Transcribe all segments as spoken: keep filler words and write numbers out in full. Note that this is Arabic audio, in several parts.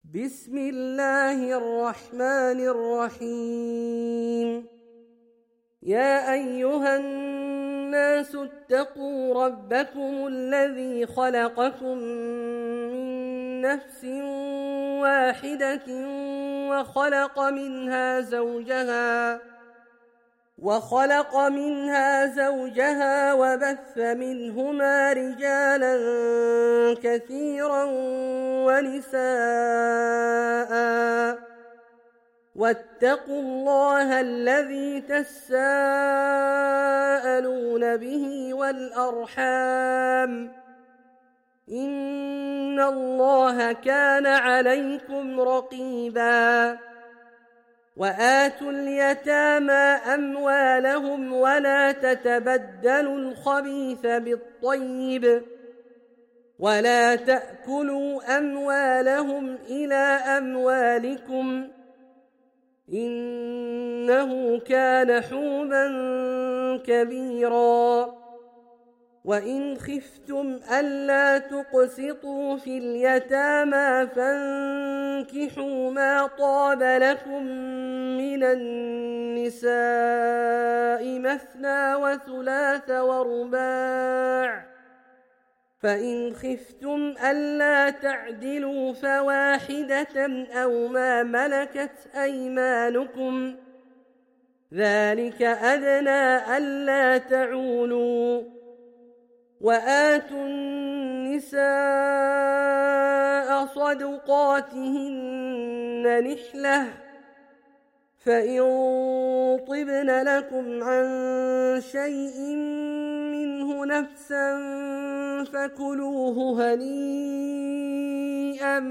بسم الله الرحمن الرحيم. يا أيها الناس اتقوا ربكم الذي خلقكم من نفس واحدة وخلق منها زوجها وخلق منها زوجها وبث منهما رجالا كثيرا ونساء، واتقوا الله الذي تساءلون به والأرحام، إن الله كان عليكم رقيبا. وآتوا اليتامى أموالهم ولا تتبدلوا الخبيث بالطيب، ولا تأكلوا أموالهم إلى أموالكم، إنه كان حوبا كبيرا. وإن خفتم ألا تقسطوا في اليتامى فانكحوا ما طاب لكم من النساء مثنى وثلاث ورباع، فإن خفتم ألا تعدلوا فواحدة أو ما ملكت أيمانكم، ذلك أدنى ألا تعولوا. وآتوا النساء صدقاتهن نحلة، فإن طبن لكم عن شيء منه نفسا فكلوه هنيئا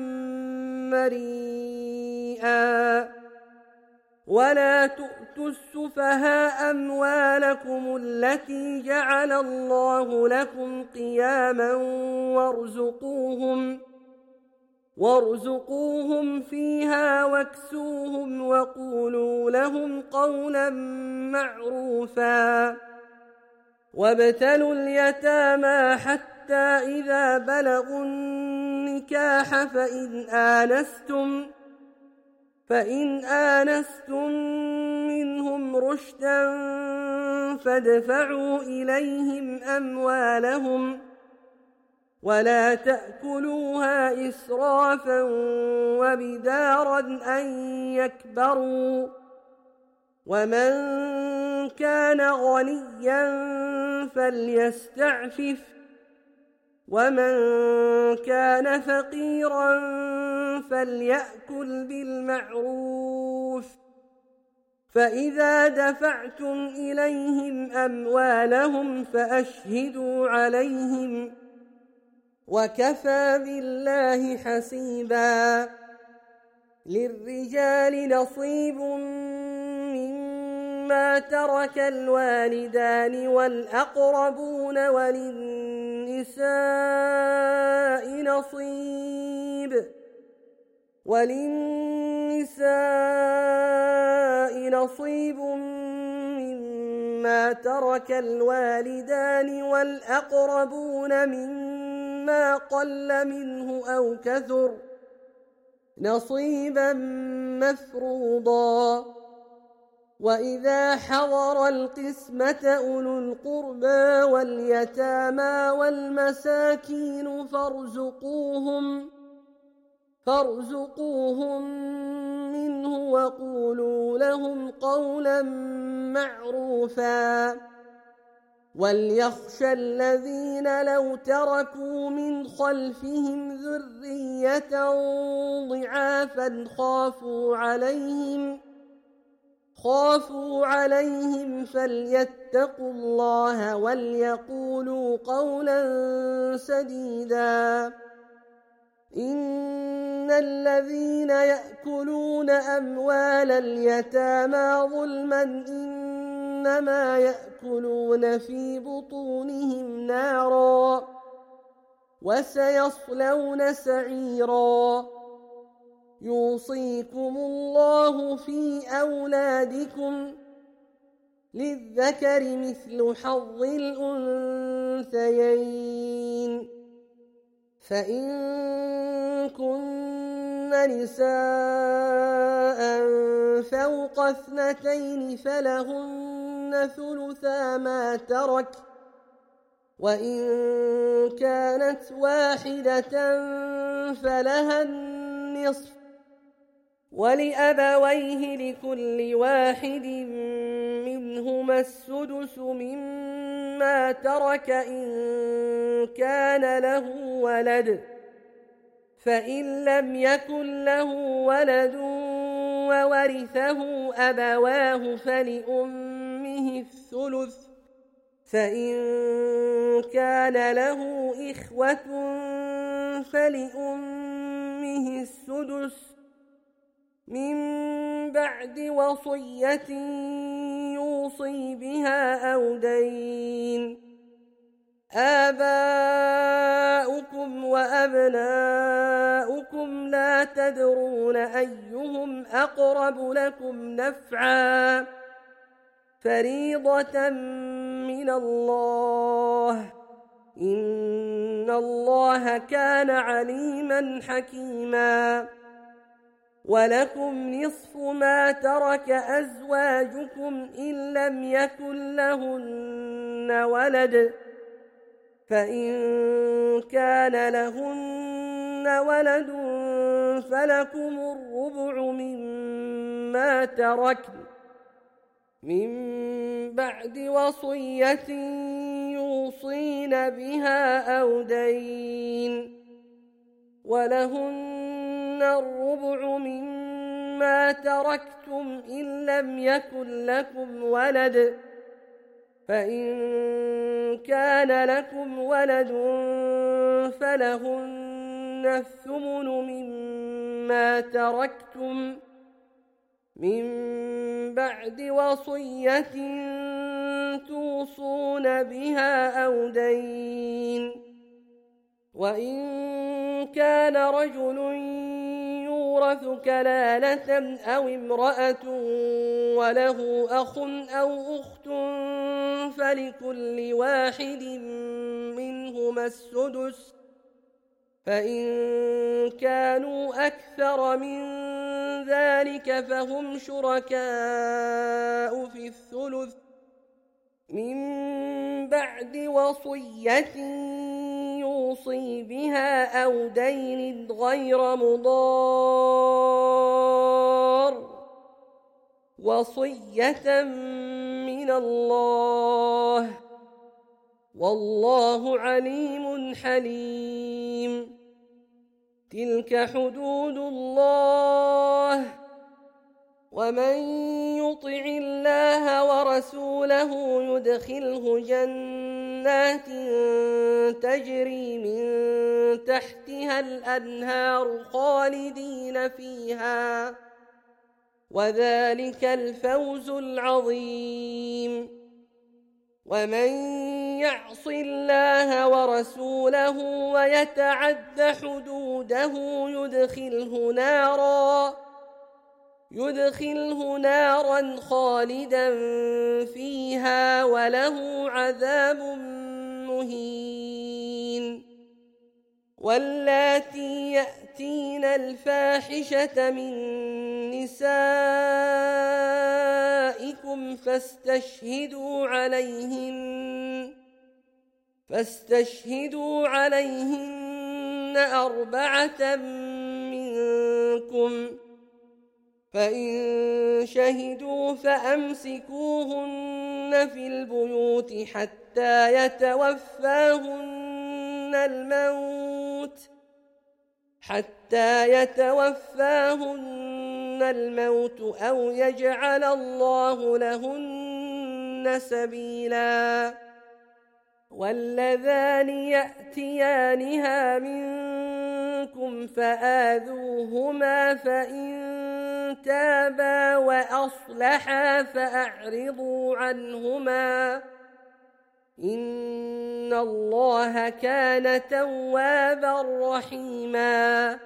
مريئا. ولا تؤتوا السفهاء أموالكم التي جعل الله لكم قياما وارزقوهم وارزقوهم فيها واكسوهم وقولوا لهم قولا معروفا. وابتلوا اليتامى حتى إذا بلغوا النكاح فإن آنستم فإن آنستم منهم رشدا فادفعوا إليهم أموالهم، ولا تأكلوها إسرافا وبدارا أن يكبروا. ومن كان غنيا فليستعفف، ومن كان فقيرا فليأكل بالمعروف. فإذا دفعتم إليهم أموالهم فأشهدوا عليهم، وكفى بالله حسيبا. للرجال نصيب مما ترك الوالدان والأقربون، وللنساء نصيب وللنساء نصيب مما ترك الوالدان والأقربون مما قل منه أو كثر، نصيبا مفروضا. وإذا حضر القسمة أولو القربى واليتامى والمساكين فارزقوهم فارزقوهم منه وقولوا لهم قولا معروفا. وليخشى الذين لو تركوا من خلفهم ذرية ضعافا خافوا عليهم خافوا عليهم فليتقوا الله وليقولوا قولا سديدا. إن الذين يأكلون أموال اليتامى ظلما إنما يأكلون في بطونهم نارا وسيصلون سعيرا. يوصيكم الله في أولادكم، للذكر مثل حظ الأنثيين، فإن كن نساء فوق اثنتين فلهن ثلثا ما ترك، وإن كانت واحدة فلها النصف، ولأبويه لكل واحد منهما السدس مما ترك إن كان له ولد، فإن لم يكن له ولد وورثه أبواه فلأمه الثلث، فإن كان له إخوة فلأمه السدس من بعد وصية يوصي بها أو دين. آباؤكم وأبناؤكم لا تدرون أيهم أقرب لكم نفعا، فريضة من الله، إن الله كان عليما حكيما. ولكم نصف ما ترك أزواجكم إن لم يكن لهن ولد، فإن كان لهن ولد فلكم الربع مما تركن من بعد وصية يوصين بها أو دين، ولهن الربع مما تركتم إن لم يكن لكم ولد، فإن كان لكم ولد فلهن الثمن مما تركتم من بعد وصية توصون بها أو دين. وإن كان رجل يورث كلالة أو امرأة وله أخ أو أخت فلكل واحد منهما السدس، فإن كانوا أكثر من ذلك فهم شركاء في الثلث من بعد وصية يوصي بها أو دين غير مضار، وصية من الله، والله عليم حليم. تلك حدود الله، ومن يطع الله ورسوله يدخله جنات تجري من تحتها الأنهار خالدين فيها، وذلك الفوز العظيم. ومن يعص الله ورسوله ويتعد حدوده يدخله نارا يدخله نارا خالدا فيها وله عذاب مهين. واللاتي يأتين الفاحشة من نسائكم فاستشهدوا عليهن فاستشهدوا عليهن أربعة منكم، فإن شهدوا فأمسكوهن في البيوت حتى يتوفاهن الموت حتى يتوفاهن الموت أو يجعل الله لهن سبيلا. واللذان يأتيانها منكم فآذوهما، فإن تابا وأصلحا فأعرضوا عنهما، إن الله كان توابا رحيما.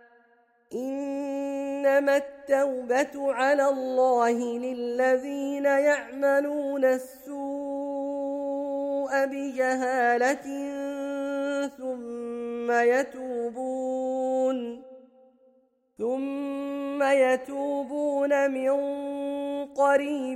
إنما التوبة على الله للذين يعملون السوء بجهالة ثم يتوبون ثم يتوبون من قريب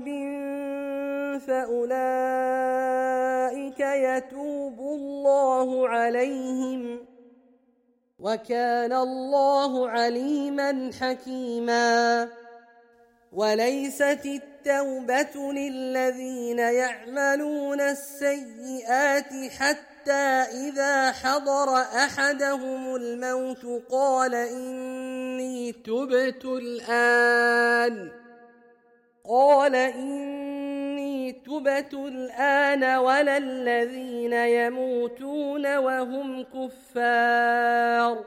فأولئك يتوب الله عليهم وكان الله عليما حكيما. وليست التوبة للذين يعملون السيئات حتى إذا حضر أحدهم الموت قال إني تبت الآن قال إني تبت الآن ولا الذين يموتون وهم كفار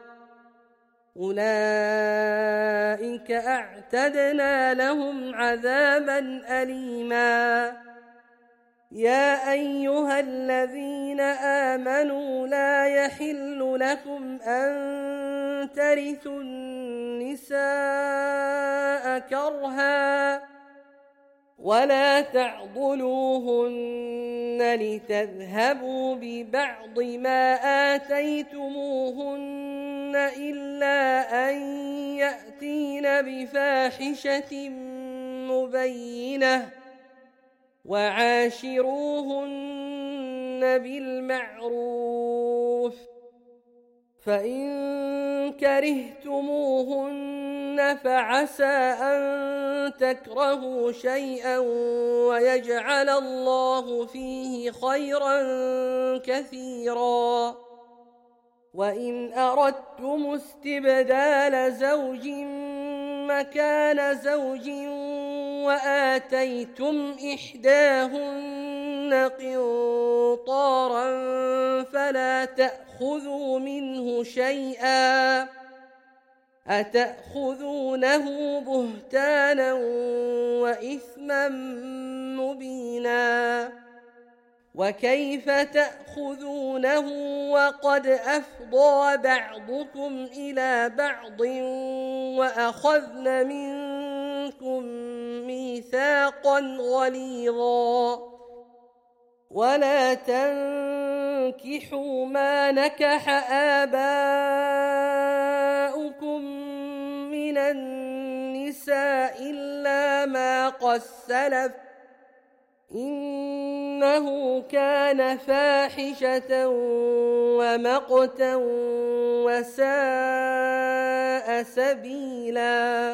أولئك أعتدنا لهم عذابا أليما. يا أيها الذين آمنوا لا يحل لكم أن ترثوا النساء كرها ولا تعضلوهن لتذهبوا ببعض ما آتيتموهن إلا أن يأتين بفاحشة مبينة وعاشروهن بالمعروف فإن كرهتموهن فعسى أن تكرهوا شيئا ويجعل الله فيه خيرا كثيرا. وإن أردتم استبدال زوج مكان زوج وآتيتم إحداهن قنطارا فلا تأخذوا منه شيئا أتأخذونه بهتانا وإثما مبينا. وكيف تأخذونه وقد أفضى بعضكم إلى بعض وأخذن منكم ميثاقا غليظا. ولا تنكحوا ما نكح آباؤكم من النساء إلا ما قد سلف إنه كان فاحشة ومقتا وساء سبيلا.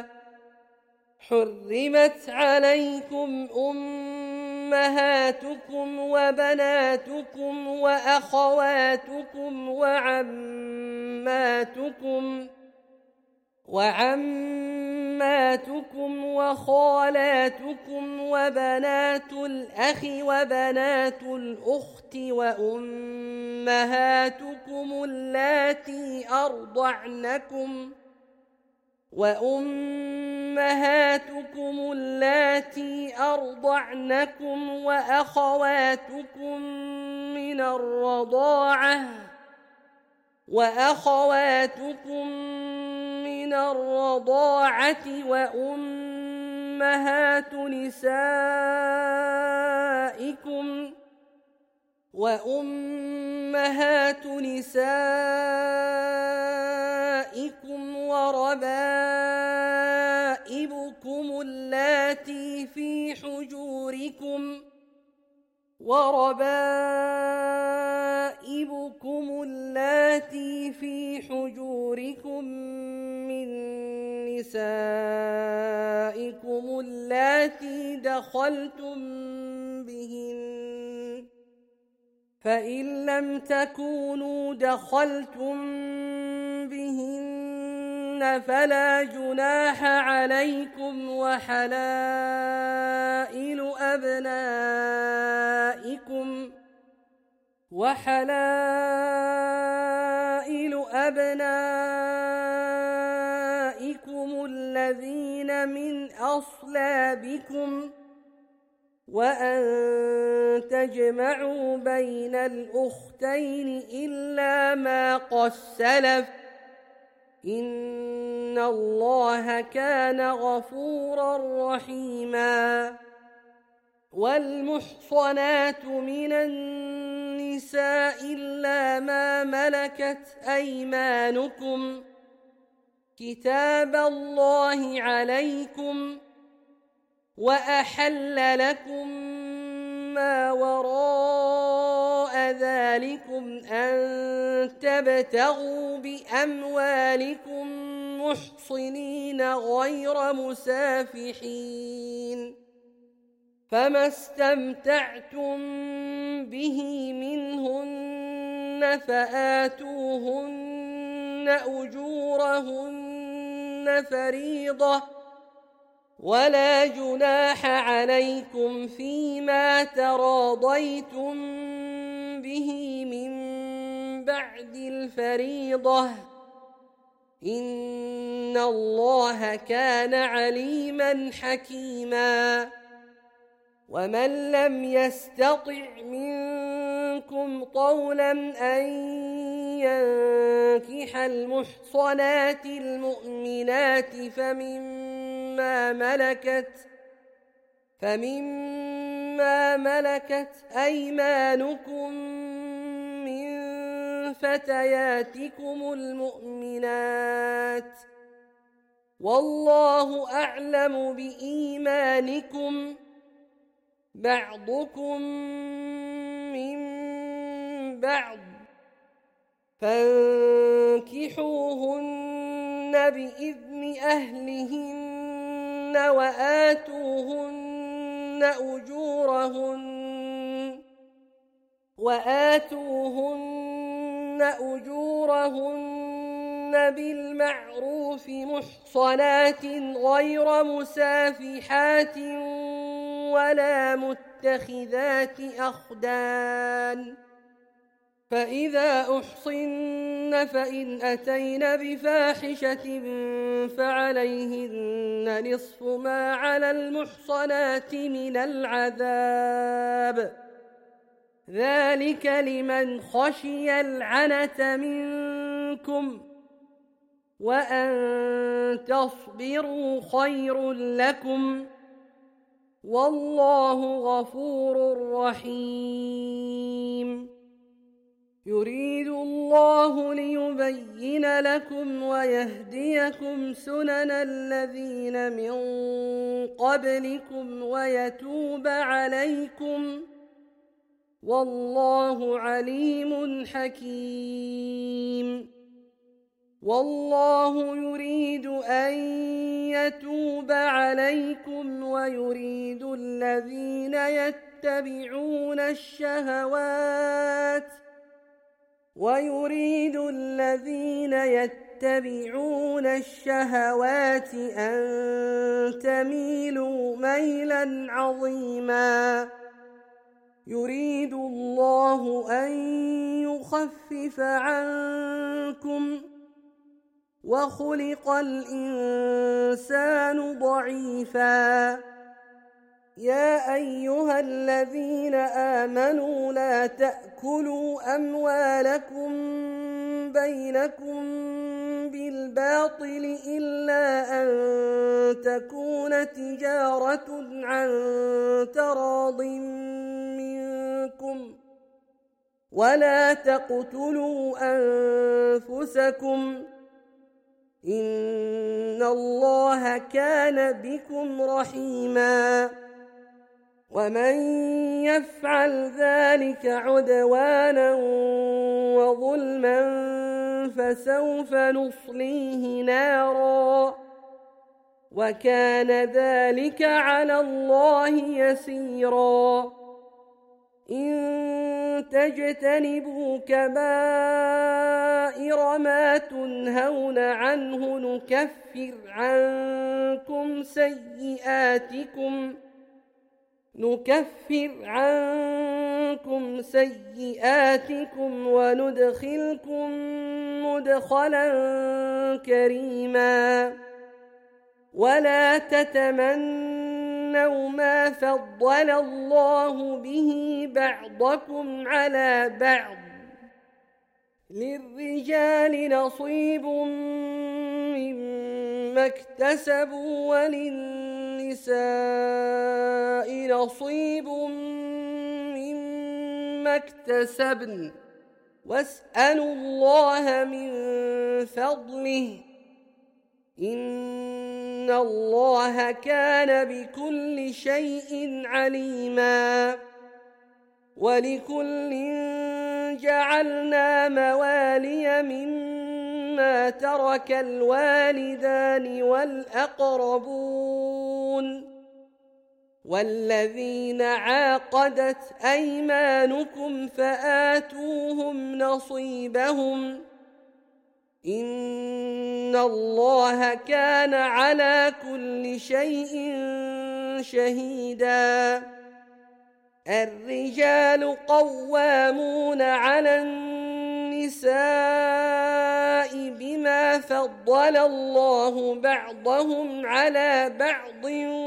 حرمت عليكم أمهاتكم وبناتكم وأخواتكم وعماتكم وعماتكم وخالاتكم وبنات الأخ وبنات الأخت وأمهاتكم اللاتي أرضعنكم وأمهاتكم اللاتي أرضعنكم وأخواتكم من الرضاعة وأخواتكم من الرضاعة وأمهات نسائكم وأمهات نسائكم وربائبكم اللاتي في حجوركم وربائبكم اللاتي في حجوركم من نسائكم اللاتي دخلتم بهن فإن لم تكونوا دخلتم بهن فلا جناح عليكم وحلائل أبنائكم وحلائل أبنائكم الذين من أصلابكم وأن تجمعوا بين الأختين إلا ما قد سلف إن الله كان غفورا رحيما. والمحصنات من النساء إلا ما ملكت أيمانكم كتاب الله عليكم وأحل لكم ما وراء ذلكم أن تبتغوا بأموالكم محصنين غير مسافحين، فما استمتعتم به منهن فآتوهن أجورهن فريضة، ولا جناح عليكم فيما تراضيتم به من بعد الفريضة، إن الله كان عليما حكيما. ومن لم يستطع منكم طولا أن ينكح المحصنات المؤمنات فمما ملكت فمما ملكت أيمانكم من فتياتكم المؤمنات، والله أعلم بإيمانكم، بعضكم من بعض، فانكحوهن بإذن أهلهن وآتوهن أجورهن وآتوهن أجورهن بالمعروف محصنات غير مسافحات ولا متخذات أخدان، فإذا أحصن فإن أتين بفاحشة فعليهن نصف ما على المحصنات من العذاب، ذلك لمن خشي العنة منكم، وأن تصبروا خير لكم، والله غفور رحيم. يريد الله ليبين لكم ويهديكم سنن الذين من قبلكم ويتوب عليكم، والله عليم حكيم. والله يريد أن يتوب عليكم ويريد الذين يتبعون الشهوات ويريد الذين يتبعون الشهوات أن تميلوا ميلا عظيما. يريد الله أن يخفف عنكم، وخلق الإنسان ضعيفا. يا أيها الذين آمنوا لا تأكلوا أموالكم بينكم بالباطل إلا أن تكون تجارة عن تراض منكم، ولا تقتلوا أنفسكم، إن الله كان بكم رحيما. ومن يفعل ذلك عدوانا وظلما فسوف نصليه نارا، وكان ذلك على الله يسيرا. إن تجتنبوا كبائر ما تنهون عنه نكفر عنكم سيئاتكم نكفر عنكم سيئاتكم وندخلكم مدخلا كريما. ولا تتمنوا ما فضل الله به بعضكم على بعض، للرجال نصيب مما اكتسبوا وللنساء نصيب مما اكتسبن، واسألوا الله من فضله، إن الله كان بكل شيء عليما ولكل جعلنا موالي مما ترك الوالدان والأقربون والذين عاقدت أيمانكم فآتوهم نصيبهم إن الله كان على كل شيء شهيدا الرجال قوامون على النساء بما فضل الله بعضهم على بعض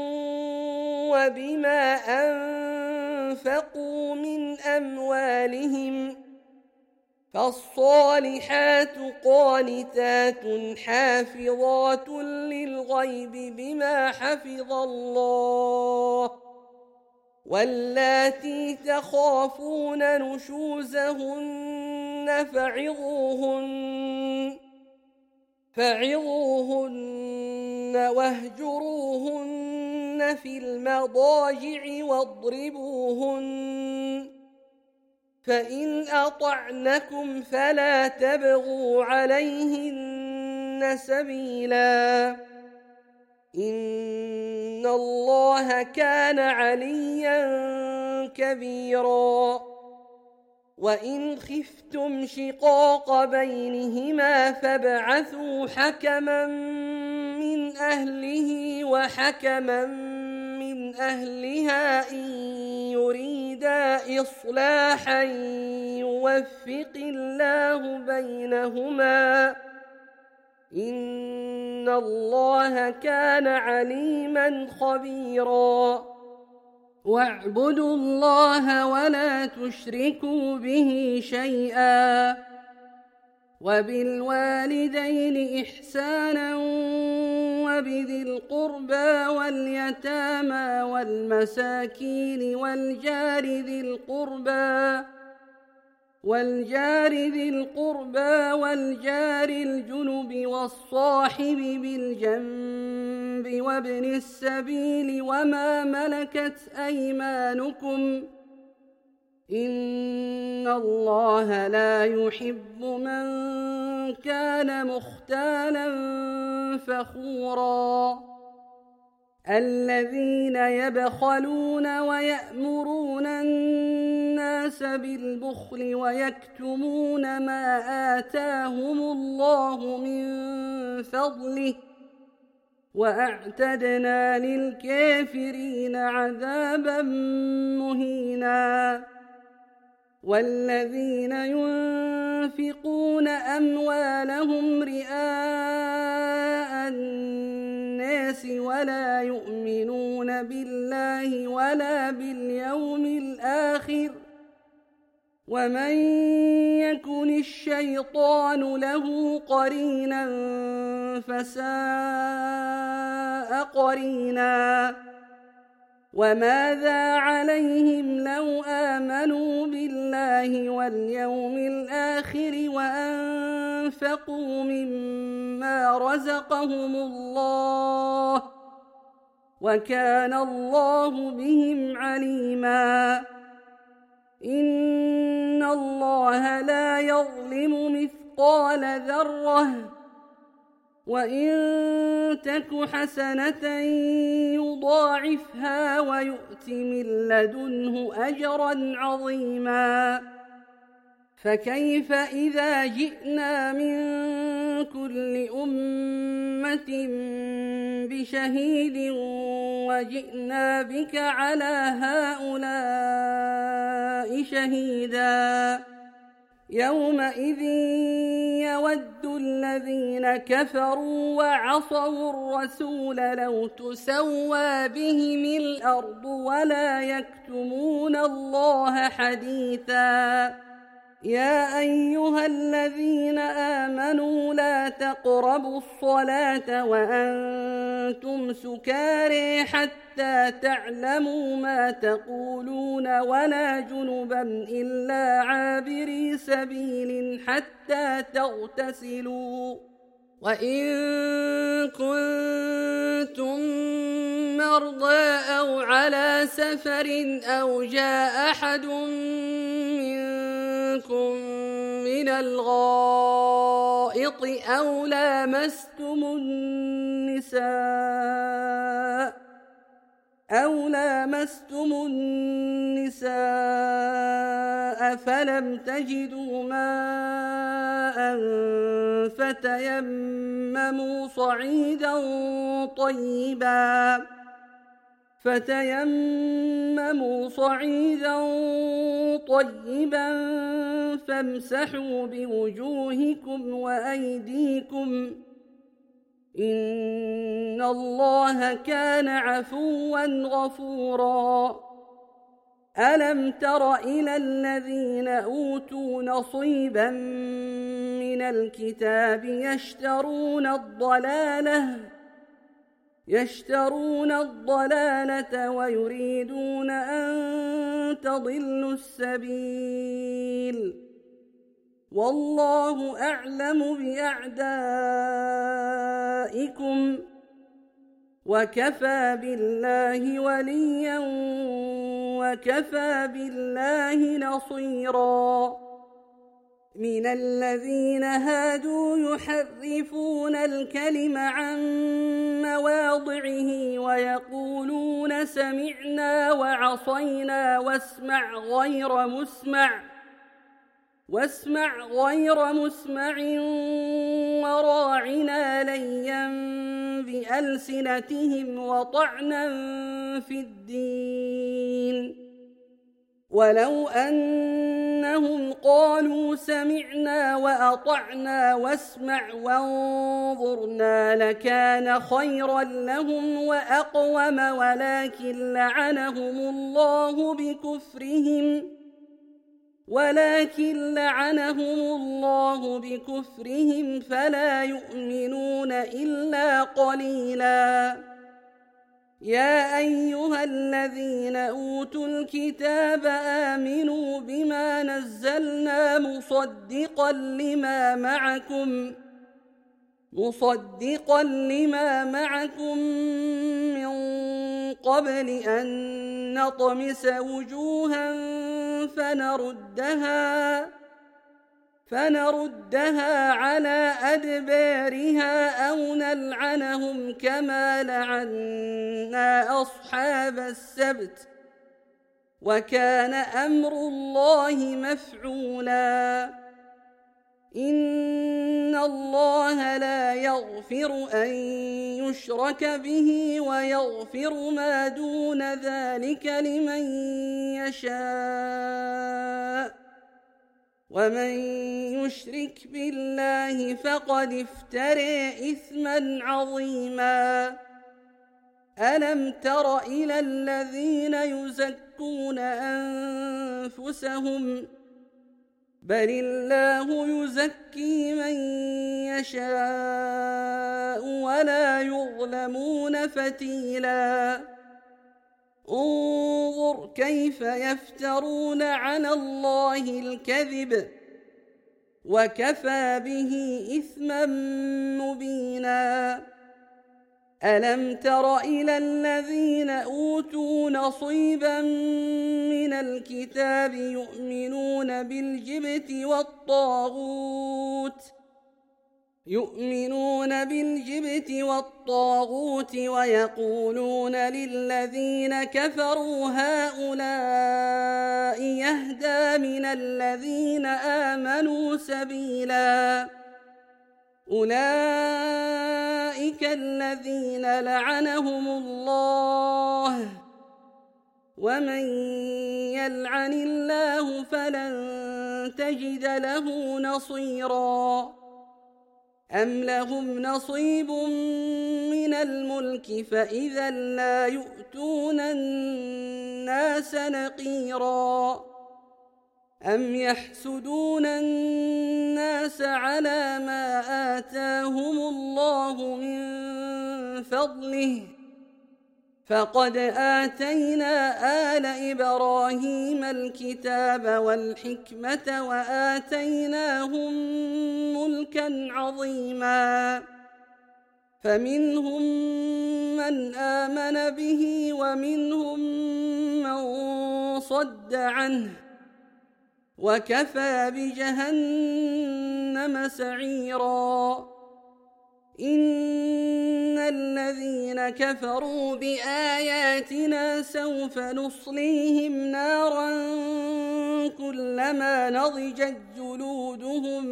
وبما أنفقوا من أموالهم فالصالحات قانتات حافظات للغيب بما حفظ الله واللاتي تخافون نشوزهن فعظوهن فعظوهن واهجروهن في المضاجع واضربوهن فإن أطعنكم فلا تبغوا عليهن سبيلا إن الله كان عليا كبيرا وإن خفتم شقاق بينهما فابعثوا حكما من أهله وحكما من أهلها إن يريدا إصلاحا يوفق الله بينهما إن الله كان عليما خبيرا واعبدوا الله ولا تشركوا به شيئا وبالوالدين إحسانا وبذي القربى واليتامى والمساكين والجار ذي القربى والجار ذي القربى والجار الجنب والصاحب بالجنب وابن السبيل وما ملكت أيمانكم إن الله لا يحب من كان مختالا فخورا الذين يبخلون ويأمرون الناس بالبخل ويكتمون ما آتاهم الله من فضله وأعتدنا للكافرين عذابا مهينا والذين ينفقون أموالهم رئاء الناس ولا يؤمنون بالله ولا باليوم الآخر ومن يكن الشيطان له قرينا فساء قرينا وماذا عليهم لو آمنوا بالله واليوم الآخر وأنفقوا مما رزقهم الله وكان الله بهم عليما إن الله لا يظلم مثقال ذرة وإن تك حسنة يضاعفها ويؤت من لدنه أجرا عظيما فكيف إذا جئنا من كل أمة بشهيد وجئنا بك على هؤلاء شهيدا يومئذ يود الذين كفروا وعصوا الرسول لو تسوى بهم الأرض ولا يكتمون الله حديثا يا أيها الذين آمنوا لا تقربوا الصلاة وأنتم سكارى حتى تعلموا ما تقولون ولا جنبا إلا عابري سبيل حتى تغتسلوا وإن كنتم مرضى أو على سفر أو جاء أحد منكم من الغائط أو لامستم النساء أو لامستم النساء فلم تجدوا ماء فتيمموا صعيدا طيبا فتيمموا صعيدا طيبا فامسحوا بوجوهكم وأيديكم إن الله كان عفوا غفورا ألم تر إلى الذين أوتوا نصيبا من الكتاب يشترون الضلالة يشترون الضلالة ويريدون أن تضلوا السبيل والله أعلم بأعدائكم وكفى بالله وليا وكفى بالله نصيرا من الذين هادوا يحرفون الكلم عن مواضعه ويقولون سمعنا وعصينا واسمع غير مسمع واسمع غير مسمع وراعنا ليا بألسنتهم وطعنا في الدين ولو أنهم قالوا سمعنا وأطعنا واسمع وانظرنا لكان خيرا لهم وأقوم ولكن لعنهم الله بكفرهم ولكن لعنهم الله بكفرهم فلا يؤمنون إلا قليلا يا أيها الذين أوتوا الكتاب آمنوا بما نزلنا مصدقا لما معكم مصدقا لما معكم من قبل أن نطمس وجوها فنردها فنردها على أدبارها أو نلعنهم كما لعنا أصحاب السبت وكان أمر الله مفعولا إن الله لا يغفر أن يشرك به ويغفر ما دون ذلك لمن يشاء ومن يشرك بالله فقد افترى إثما عظيما ألم تر إلى الذين يزكون أنفسهم بل الله يزكي من يشاء ولا يظلمون فتيلا انظر كيف يفترون على الله الكذب وكفى به إثما مبينا ألم تر إلى الذين أوتوا نصيبا من الكتاب يؤمنون بالجبت والطاغوت يؤمنون بالجبت والطاغوت ويقولون للذين كفروا هؤلاء يهدى من الذين آمنوا سبيلا أولئك الذين لعنهم الله ومن يلعن الله فلن تجد له نصيرا أم لهم نصيب من الملك فإذا لا يؤتون الناس نقيرا أم يحسدون الناس على ما آتاهم الله من فضله فقد آتينا آل إبراهيم الكتاب والحكمة وآتيناهم ملكا عظيما فمنهم من آمن به ومنهم من صد عنه وكفى بجهنم سعيرا إن الذين كفروا بآياتنا سوف نصليهم نارا كلما نضجت جلودهم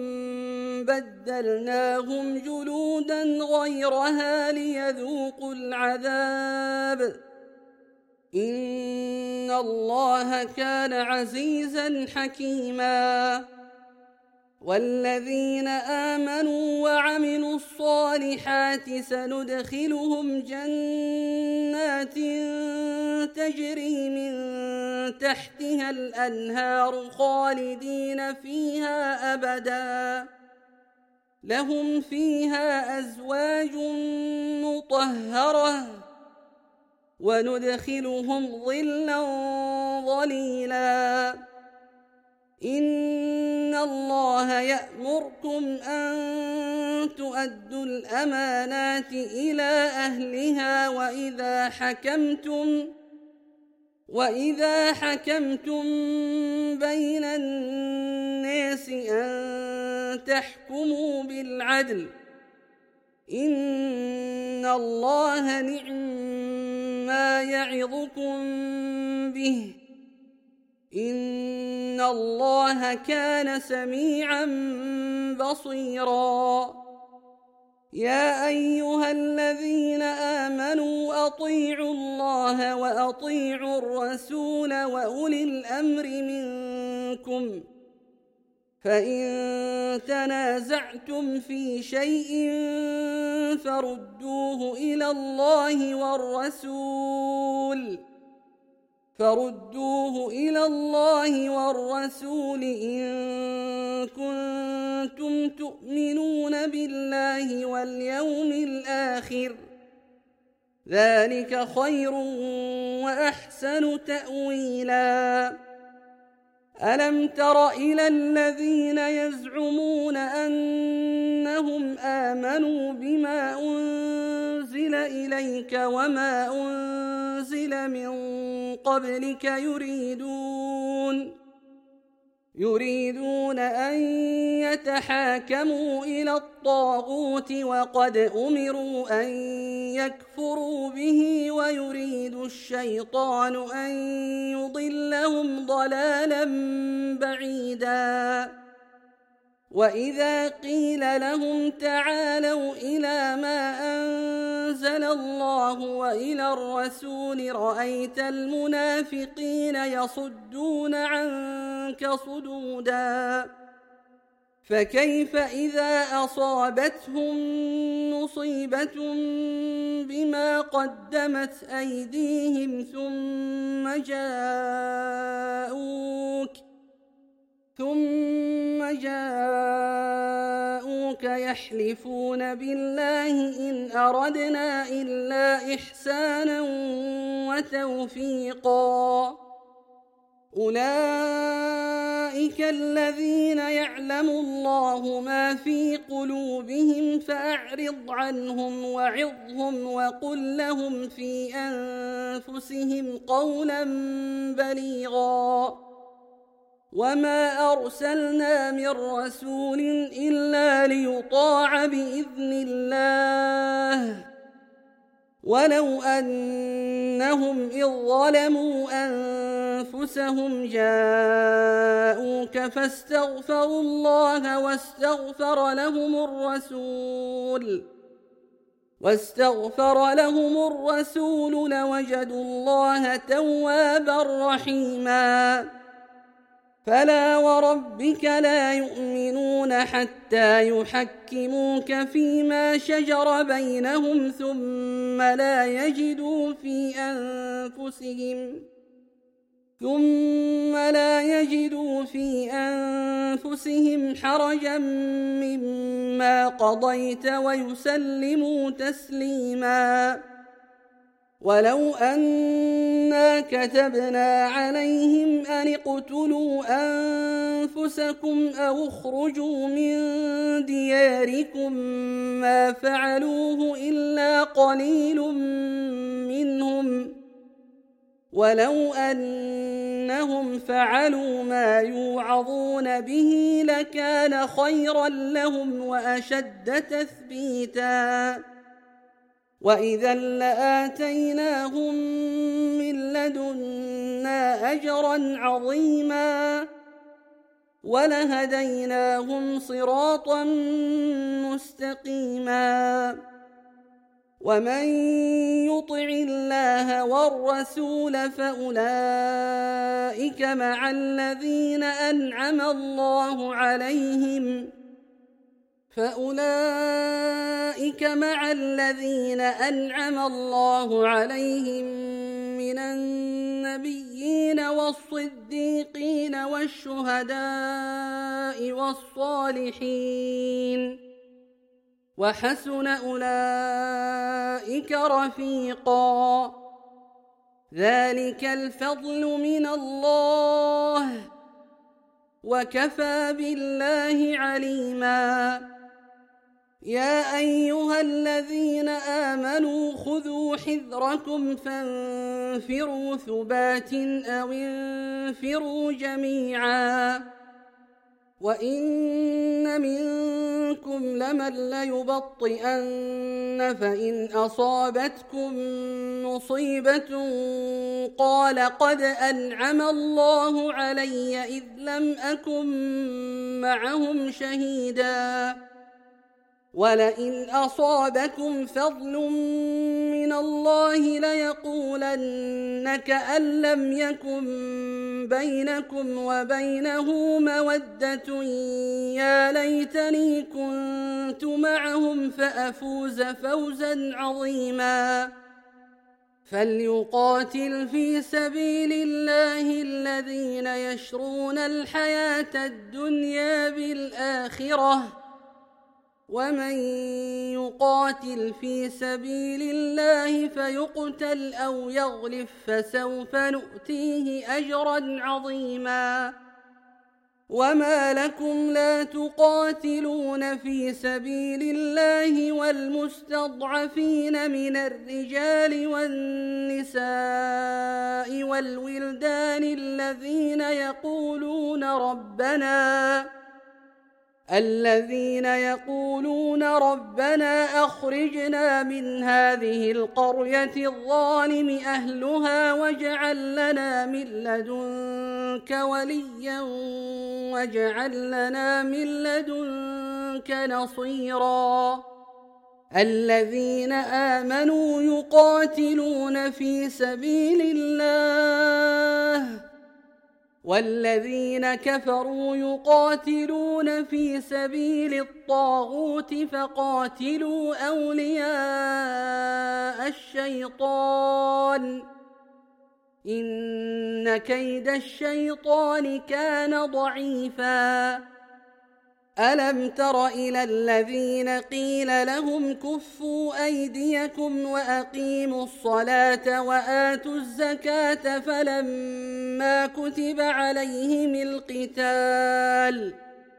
بدلناهم جلودا غيرها ليذوقوا العذاب إن الله كان عزيزا حكيما والذين آمنوا وعملوا الصالحات سندخلهم جنات تجري من تحتها الأنهار خالدين فيها أبدا لهم فيها أزواج مطهرة وندخلهم ظلا ظليلا إن الله يأمركم أن تؤدوا الأمانات إلى أهلها وإذا حكمتم وإذا حكمتم بين الناس أن تحكموا بالعدل إن الله نعم ما يعظكم به إن الله كان سميعا بصيرا يا أيها الذين آمنوا أطيعوا الله وأطيعوا الرسول وأولي الأمر منكم فإن تنازعتم في شيء فردوه إلى الله والرسول فردوه إلى الله والرسول إن كنتم تؤمنون بالله واليوم الآخر ذلك خير وأحسن تأويلا ألم تر إلى الذين يزعمون أنهم آمنوا بما أنزل إليك وما أنزل من قبلك يريدون يريدون أن يتحاكموا إلى الطاغوت وقد أمروا أن يكفروا به ويريد الشيطان أن يضلهم ضلالا بعيدا وإذا قيل لهم تعالوا إلى ما أنزل الله وإلى الرسول رأيت المنافقين يصدون عنك صدودا فكيف إذا أصابتهم مصيبة بما قدمت أيديهم ثم جاءوك ثم جاءوك يحلفون بالله إن أردنا إلا إحسانا وتوفيقا أولئك الذين يعلم الله ما في قلوبهم فأعرض عنهم وعظهم وقل لهم في أنفسهم قولا بليغا وما أرسلنا من رسول إلا ليطاع بإذن الله ولو أنهم إذ ظلموا أنفسهم جاءوك فاستغفروا الله واستغفر لهم الرسول واستغفر لهم الرسول لوجدوا الله توابا رحيما فلا وربك لا يؤمنون حتى يحكموك فيما شجر بينهم ثم لا يجدوا في أنفسهم ثم لا يجدوا في أنفسهم حرجا مما قضيت ويسلموا تسليما ولو أنا كتبنا عليهم أن اقتلوا أنفسكم أو اخرجوا من دياركم ما فعلوه إلا قليل منهم ولو أنهم فعلوا ما يوعظون به لكان خيرا لهم وأشد تثبيتا وإذا لآتيناهم من لدنا أجرا عظيما ولهديناهم صراطا مستقيما ومن يطع الله والرسول فأولئك مع الذين أنعم الله عليهم فأولئك مع الذين أنعم الله عليهم من النبيين والصديقين والشهداء والصالحين وحسن أولئك رفيقا ذلك الفضل من الله وكفى بالله عليما يا أيها الذين آمنوا خذوا حذركم فانفروا ثبات أو انفروا جميعا وإن منكم لمن ليبطئن فإن أصابتكم مصيبة قال قد أنعم الله علي إذ لم أكن معهم شهيدا ولئن أصابكم فضل من الله ليقولن كأن لم يكن بينكم وبينه مودة يا ليتني كنت معهم فأفوز فوزا عظيما فليقاتل في سبيل الله الذين يشرون الحياة الدنيا بالآخرة ومن يقاتل في سبيل الله فيقتل أو يغلف فسوف نؤتيه أجرا عظيما وما لكم لا تقاتلون في سبيل الله والمستضعفين من الرجال والنساء والولدان الذين يقولون ربنا الذين يقولون ربنا أخرجنا من هذه القرية الظالم أهلها واجعل لنا من لدنك وليا واجعل لنا من لدنك نصيرا الذين آمنوا يقاتلون في سبيل الله والذين كفروا يقاتلون في سبيل الطاغوت فقاتلوا أولياء الشيطان إن كيد الشيطان كان ضعيفا ألم تر إلى الذين قيل لهم كفوا أيديكم وأقيموا الصلاة وآتوا الزكاة فلما كتب عليهم القتال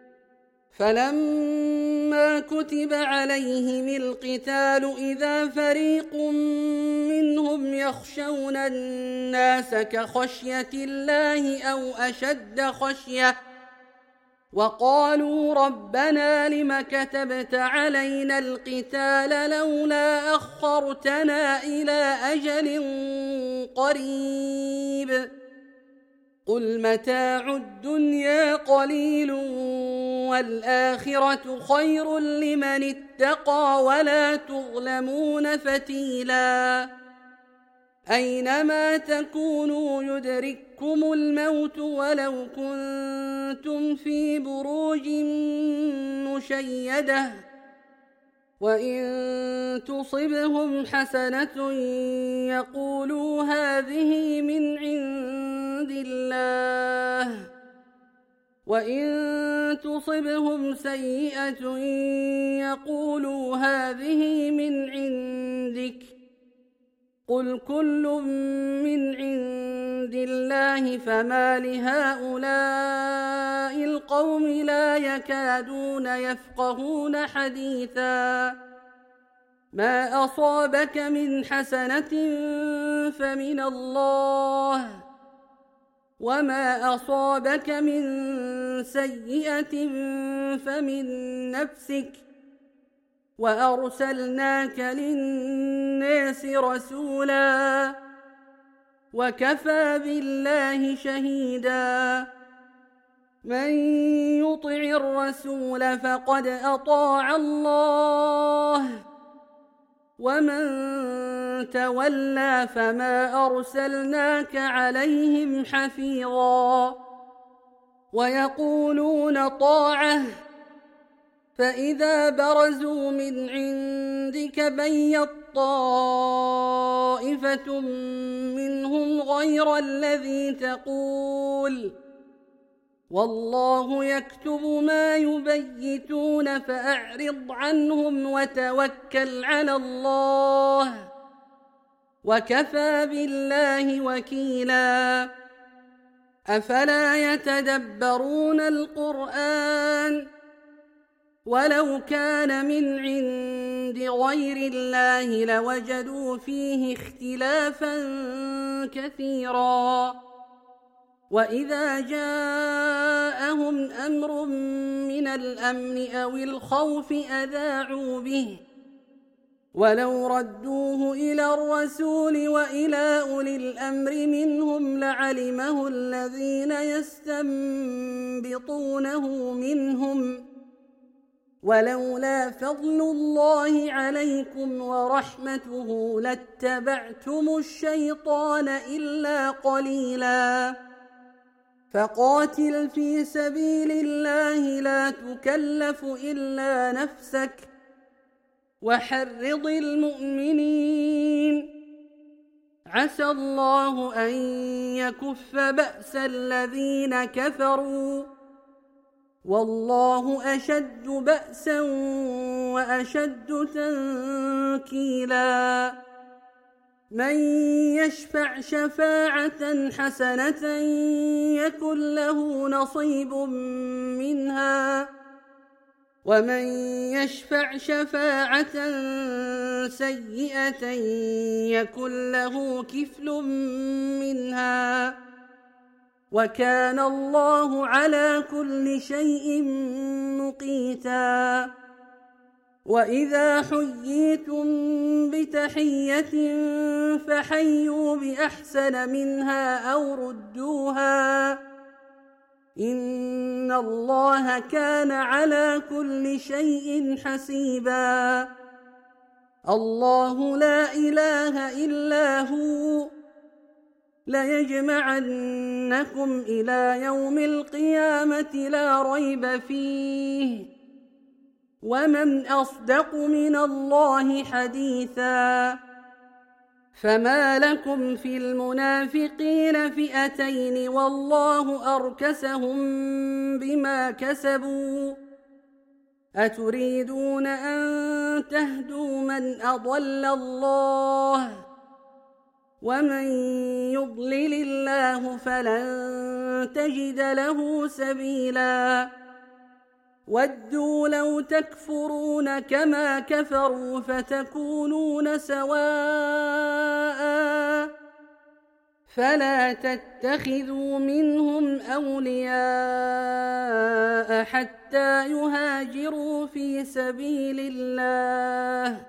فلما كتب عليهم القتال إذا فريق منهم يخشون الناس كخشية الله أو أشد خشية وقالوا ربنا لم كتبت علينا القتال لولا أخرتنا إلى أجل قريب قل متاع الدنيا قليل والآخرة خير لمن اتقى ولا تظلمون فتيلا أينما تكونوا يدرككم الموت ولو كنتم في بروج مشيدة وإن تصبهم حسنة يقولوا هذه من عند الله وإن تصبهم سيئة يقولوا هذه من عندك قل كل من عند الله فما لهؤلاء القوم لا يكادون يفقهون حديثا ما أصابك من حسنة فمن الله وما أصابك من سيئة فمن نفسك وأرسلناك للناس رسولا وكفى بالله شهيدا من يطع الرسول فقد أطاع الله ومن تولى فما أرسلناك عليهم حفيظا ويقولون طاعة فإذا برزوا من عندك بيت طائفة منهم غير الذي تقول والله يكتب ما يبيتون فأعرض عنهم وتوكل على الله وكفى بالله وكيلا أفلا يتدبرون القرآن ولو كان من عند غير الله لوجدوا فيه اختلافا كثيرا وإذا جاءهم أمر من الأمن أو الخوف أذاعوا به ولو ردوه إلى الرسول وإلى أولي الأمر منهم لعلمه الذين يستنبطونه منهم ولولا فضل الله عليكم ورحمته لاتبعتم الشيطان إلا قليلا فقاتل في سبيل الله لا تكلف إلا نفسك وحرض المؤمنين عسى الله أن يكف بأس الذين كفروا والله أشد بأسا وأشد تنكيلا من يشفع شفاعة حسنة يكن له نصيب منها ومن يشفع شفاعة سيئة يكن له كفل منها وكان الله على كل شيء مقيتا وإذا حييتم بتحية فحيوا بأحسن منها أو ردوها إن الله كان على كل شيء حسيبا الله لا إله إلا هو ليجمعنكم إلى يوم القيامة لا ريب فيه ومن أصدق من الله حديثا فما لكم في المنافقين فئتين والله أركسهم بما كسبوا أتريدون أن تهدوا من أضل الله ومن يضلل الله فلن تجد له سبيلا ودوا لو تكفرون كما كفروا فتكونون سواء فلا تتخذوا منهم أولياء حتى يهاجروا في سبيل الله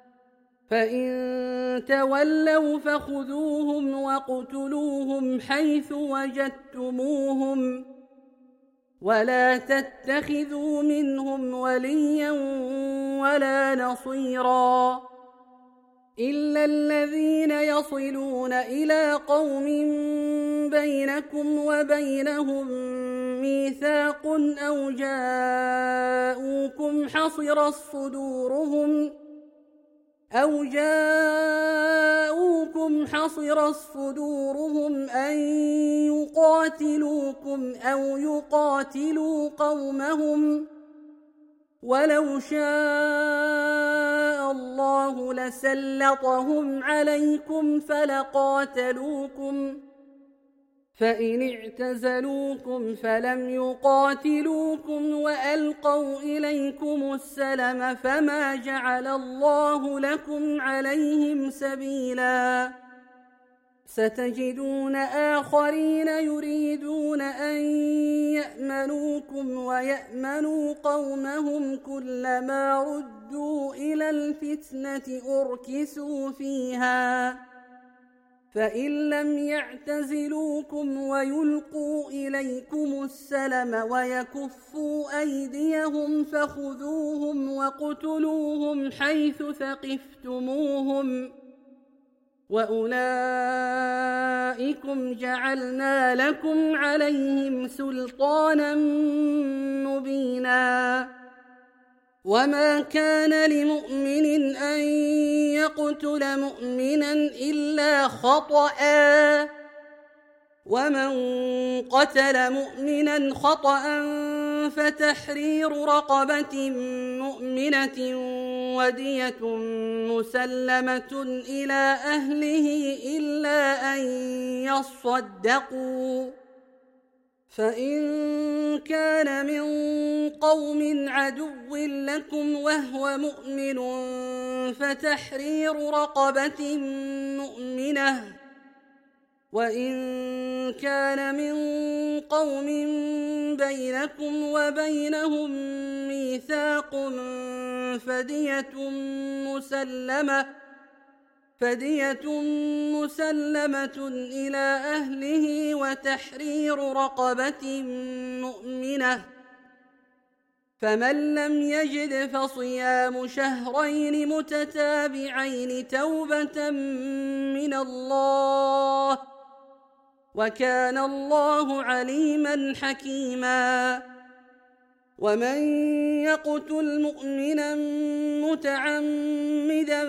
فإن تولوا فخذوهم واقتلوهم حيث وجدتموهم ولا تتخذوا منهم وليا ولا نصيرا إلا الذين يصلون إلى قوم بينكم وبينهم ميثاق أو جاءوكم حصرت صدورهم أو جاءوكم حصرت صدورهم أن يقاتلوكم أو يقاتلوا قومهم ولو شاء الله لسلطهم عليكم فلقاتلوكم فإن اعتزلوكم فلم يقاتلوكم وألقوا إليكم السلم فما جعل الله لكم عليهم سبيلا ستجدون آخرين يريدون أن يأمنوكم ويأمنوا قومهم كلما ردوا إلى الفتنة أركسوا فيها فإن لم يعتزلوكم ويلقوا إليكم السلم ويكفوا أيديهم فخذوهم وقتلوهم حيث ثقفتموهم وأولئكم جعلنا لكم عليهم سلطانا مبينا وما كان لمؤمن أن يقتل مؤمنا إلا خطأ ومن قتل مؤمنا خطأ فتحرير رقبة مؤمنة ودية مسلمة إلى أهله إلا أن يصدقوا فإن كان من قوم عدو لكم وهو مؤمن فتحرير رقبة مؤمنة وإن كان من قوم بينكم وبينهم ميثاق فدية مسلمة فدية مسلمة إلى أهله وتحرير رقبة مؤمنة فمن لم يجد فصيام شهرين متتابعين توبة من الله وكان الله عليما حكيما ومن يقتل مؤمنا متعمدا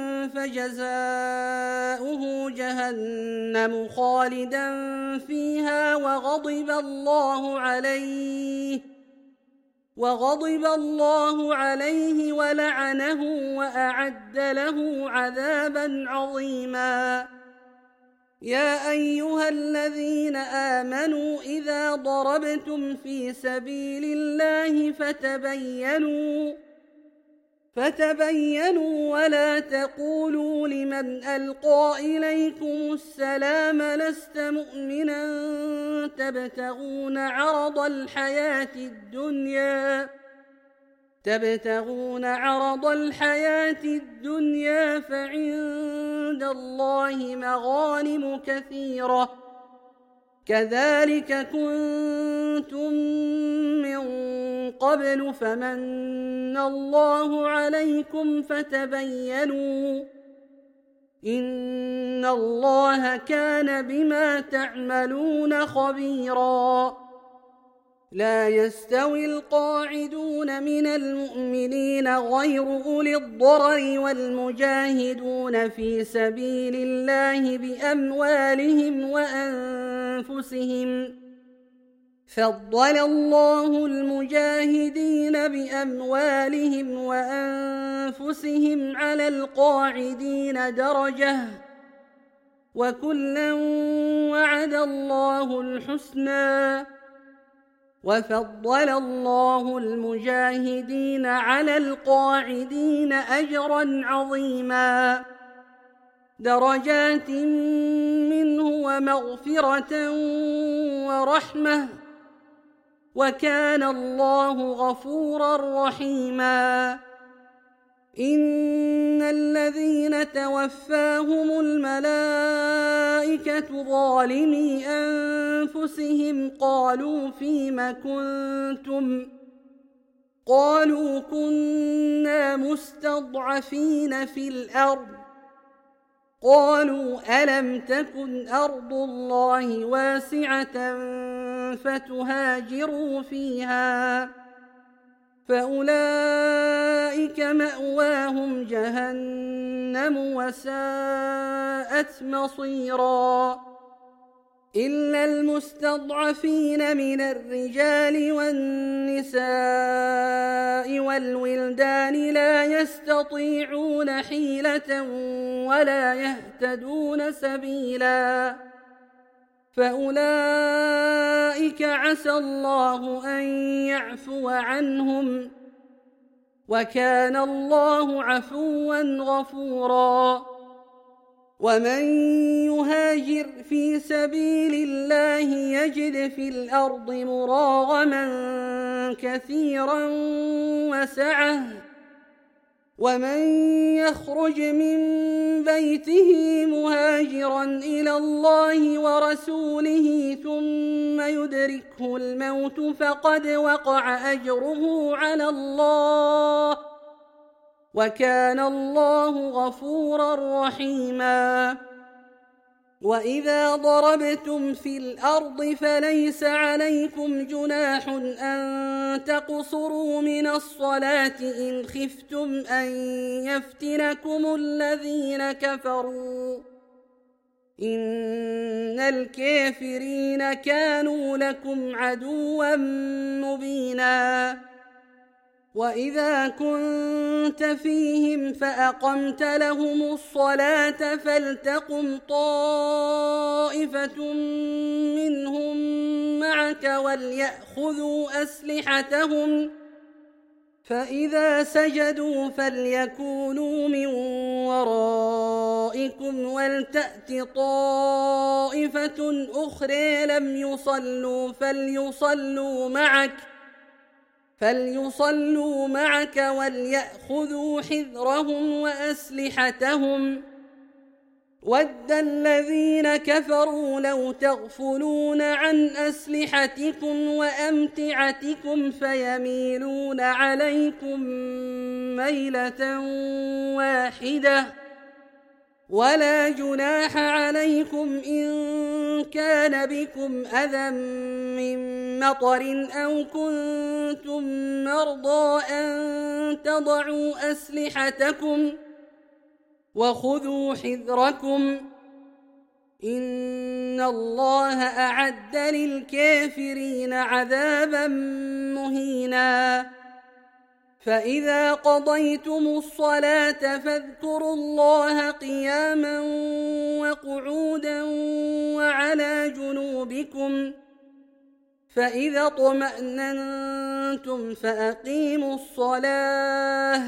فجزاؤه جهنم خالدا فيها وغضب الله عليه وغضب الله عليه ولعنه وأعد له عذابا عظيما يا أيها الذين آمنوا إذا ضربتم في سبيل الله فتبينوا فتبينوا ولا تقولوا لمن ألقى إليكم السلام لست مؤمنا تبتغون عرض الحياة الدنيا تبتغون عرض الحياة الدنيا فعند الله مغانم كثيرة كذلك كنتم من قبل فمن الله عليكم فتبينوا إن الله كان بما تعملون خبيرا لا يستوي القاعدون من المؤمنين غير أولي الضرر والمجاهدون في سبيل الله بأموالهم وأنفسهم فضل الله المجاهدين بأموالهم وأنفسهم على القاعدين درجة وكلا وعد الله الحسنى وفضل الله المجاهدين على القاعدين أجرا عظيما درجات منه ومغفرة ورحمة وكان الله غفورا رحيما إن الذين توفاهم الملائكة ظالمي أنفسهم قالوا فيم كنتم قالوا كنا مستضعفين في الأرض قالوا ألم تكن أرض الله واسعة فتهاجروا فيها فأولئك مأواهم جهنم وساءت مصيرا إلا المستضعفين من الرجال والنساء والولدان لا يستطيعون حيلة ولا يهتدون سبيلا فأولئك عسى الله أن يعفو عنهم وكان الله عفوا غفورا ومن يهاجر في سبيل الله يجد في الأرض مراغما كثيرا وسعة ومن يخرج من بيته مهاجرا إلى الله ورسوله ثم يدركه الموت فقد وقع أجره على الله وكان الله غفورا رحيما وإذا ضربتم في الأرض فليس عليكم جناح أن تقصروا من الصلاة إن خفتم أن يفتنكم الذين كفروا إن الكافرين كانوا لكم عدوا مبينا وإذا كنت فيهم فأقمت لهم الصلاة فلتقم طائفة منهم معك وليأخذوا أسلحتهم فإذا سجدوا فليكونوا من ورائكم ولتأت طائفة أخرى لم يصلوا فليصلوا معك فليصلوا معك وليأخذوا حذرهم وأسلحتهم ود الذين كفروا لو تغفلون عن أسلحتكم وأمتعتكم فيميلون عليكم ميلة واحدة ولا جناح عليكم إن كان بكم أذى من مطر أو كنتم مرضى أن تضعوا أسلحتكم وخذوا حذركم إن الله أعد للكافرين عذابا مهينا فإذا قضيتم الصلاة فاذكروا الله قياما وقعودا وعلى جنوبكم فإذا اطمأننتم فأقيموا الصلاة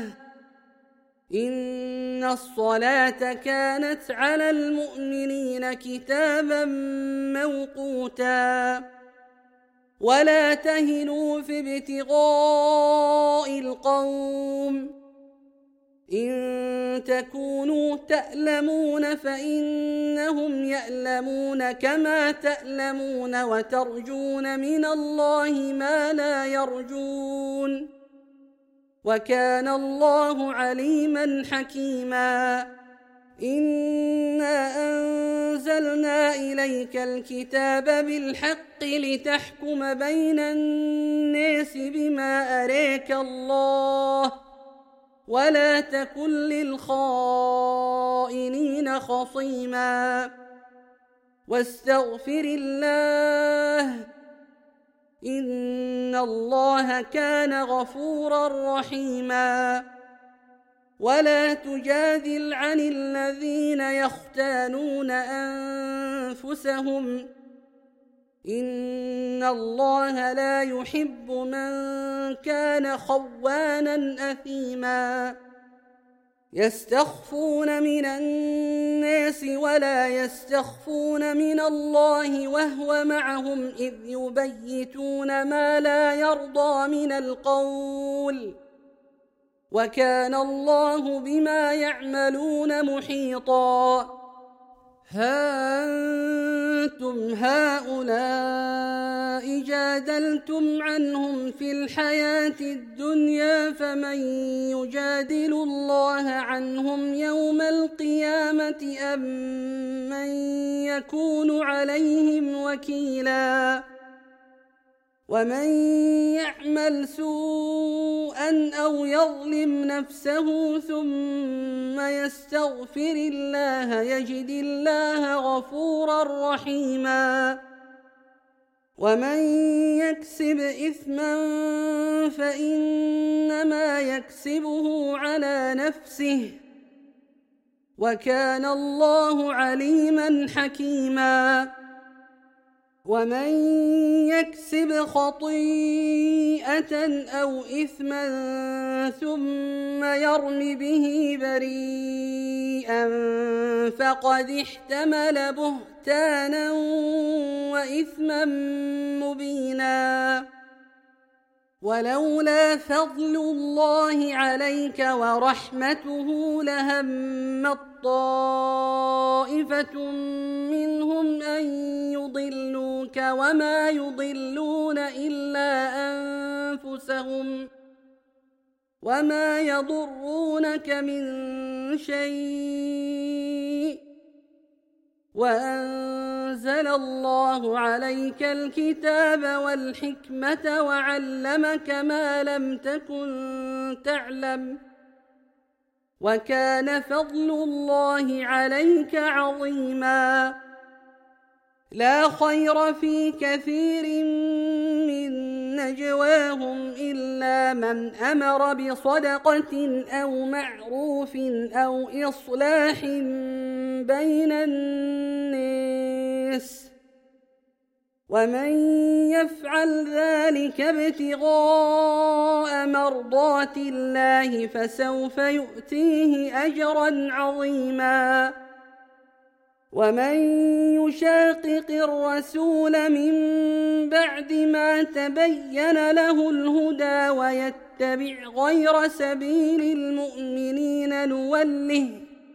إن الصلاة كانت على المؤمنين كتابا موقوتا ولا تهنوا في ابتغاء القوم إن تكونوا تألمون فإنهم يألمون كما تألمون وترجون من الله ما لا يرجون وكان الله عليما حكيما إنا أنزلنا إليك الكتاب بالحق لتحكم بين الناس بما أراك الله ولا تكن للخائنين خصيما واستغفر الله إن الله كان غفورا رحيما ولا تجادل عن الذين يختانون أنفسهم إن الله لا يحب من كان خوانا أثيما يستخفون من الناس ولا يستخفون من الله وهو معهم إذ يبيتون ما لا يرضى من القول وكان الله بما يعملون محيطا ها أنتم هؤلاء جادلتم عنهم في الحياة الدنيا فمن يجادل الله عنهم يوم القيامة أم من يكون عليهم وكيلا ومن يعمل سوءا أو يظلم نفسه ثم يستغفر الله يجد الله غفورا رحيما ومن يكسب إثما فإنما يكسبه على نفسه وكان الله عليما حكيما ومن يكسب خطيئة أو إثما ثم يرم به بريئا فقد احتمل بهتانا وإثما مبينا ولولا فضل الله عليك ورحمته لهمت طائفة منهم أن يضلوك وما يضلون إلا أنفسهم وما يضرونك من شيء وأنزل الله عليك الكتاب والحكمة وعلمك ما لم تكن تعلم وكان فضل الله عليك عظيما لا خير في كثير من نجواهم إلا من أمر بصدقة أو معروف أو إصلاح بين الناس ومن يفعل ذلك ابتغاء مرضات الله فسوف يؤتيه أجرا عظيما ومن يشاقق الرسول من بعد ما تبين له الهدى ويتبع غير سبيل المؤمنين نوله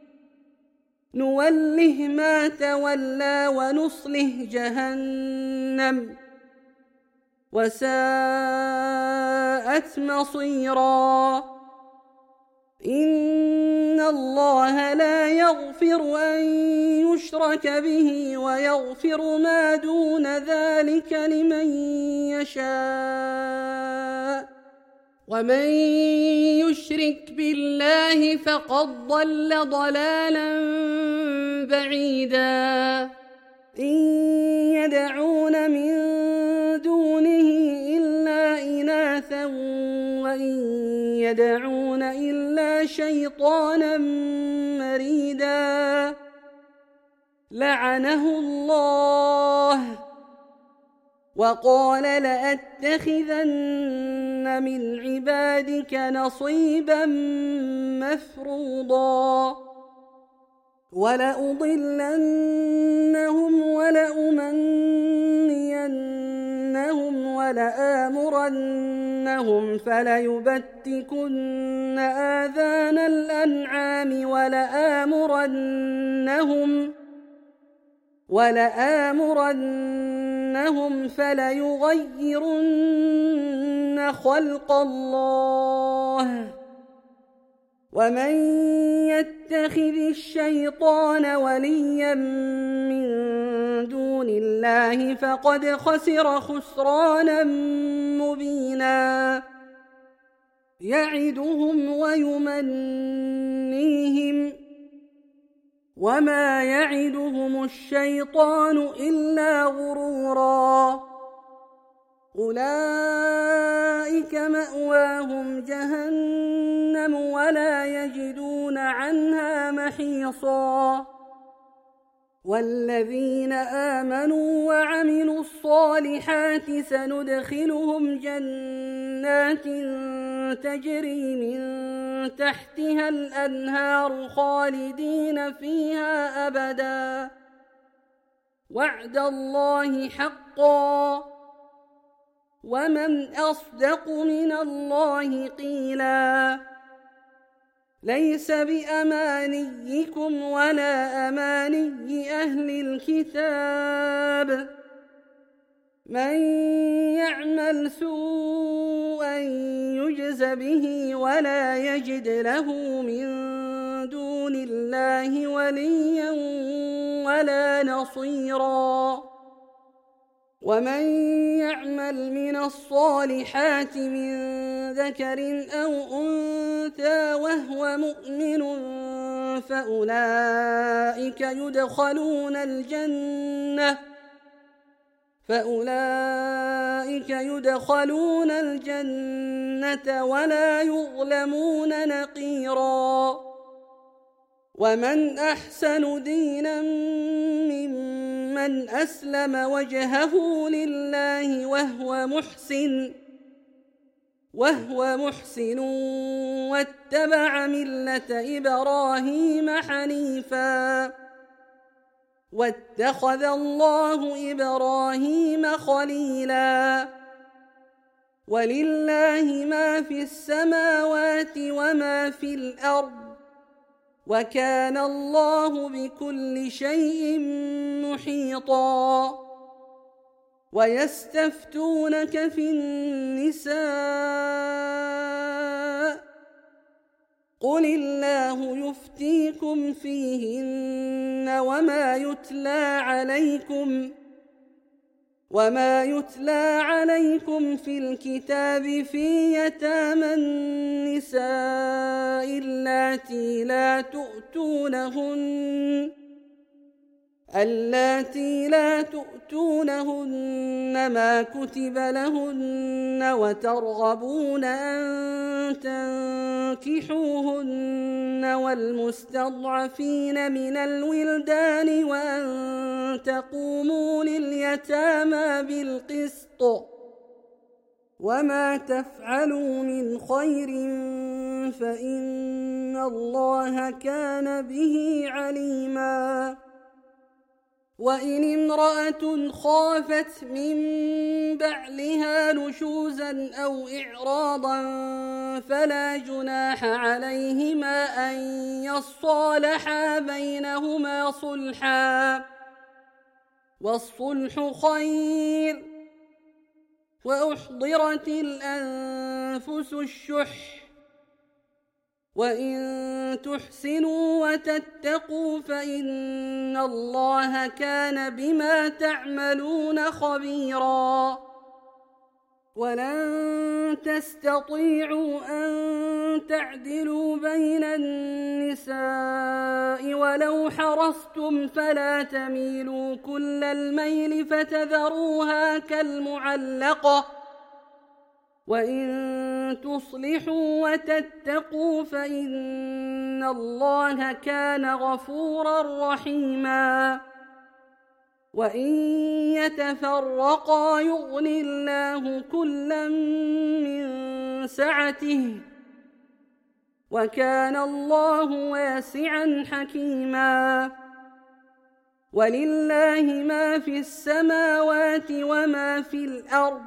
نوله ما تولى ونصله جهنم وساءت مصيرا إن الله لا يغفر أن يشرك به ويغفر ما دون ذلك لمن يشاء ومن يشرك بالله فقد ضل ضلالا بعيدا إن يدعون من دونه إلا إناثا وإن يدعون إلا شيطانا مريدا لعنه الله وقال لأتخذن من عبادك نصيبا مفروضا ولأضلنهم ولأمنينهم ولآمرنهم فليبتكن آذان الأنعام ولآمرنهم ولآمرنهم فليغيرن خلق الله ومن يتخذ الشيطان وليا من دون الله فقد خسر خسرانا مبينا يعدهم ويمنيهم وما يعدهم الشيطان إلا غرورا أولئك مأواهم جهنم ولا يجدون عنها محيصا والذين آمنوا وعملوا الصالحات سندخلهم جنات تجري من تحتها الأنهار خالدين فيها أبدا وعد الله حقا ومن أصدق من الله قيلا ليس بأمانيكم ولا أماني أهل الكتاب من يعمل سوءا يجز به ولا يجد له من دون الله وليا ولا نصيرا ومن يعمل من الصالحات من ذكر أو أنثى وهو مؤمن فأولئك يدخلون الجنة فأولئك يدخلون الجنة ولا يظلمون نقيرا. ومن أحسن دينا ممن أسلم وجهه لله وهو محسن وهو محسن واتبع ملة إبراهيم حنيفا واتخذ الله إبراهيم خليلا. ولله ما في السماوات وما في الأرض وكان الله بكل شيء محيطا. ويستفتونك في النساء قل الله يفتيكم فيهن وما يتلى عليكم وما يتلى عليكم في الكتاب في يتامى النساء اللاتي لا تؤتونهن اللاتي لا تؤتونهن ما كتب لهن وترغبون أن تنكحوهن والمستضعفين من الولدان وأن تقوموا لليتامى بالقسط وما تفعلوا من خير فإن الله كان به عليما. وإن امرأة خافت من بعلها نشوزا أو إعراضا فلا جناح عليهما أن يصالحا بينهما صلحا والصلح خير. وأحضرت الأنفس الشح وإن تحسنوا وتتقوا فإن الله كان بما تعملون خبيرا. ولن تستطيعوا أن تعدلوا بين النساء ولو حرصتم فلا تميلوا كل الميل فتذروها كالمعلقة وإن تصلحوا وتتقوا فإن الله كان غفورا رحيما. وإن يتفرقا يغن الله كلا من سعته وكان الله واسعا حكيما. ولله ما في السماوات وما في الأرض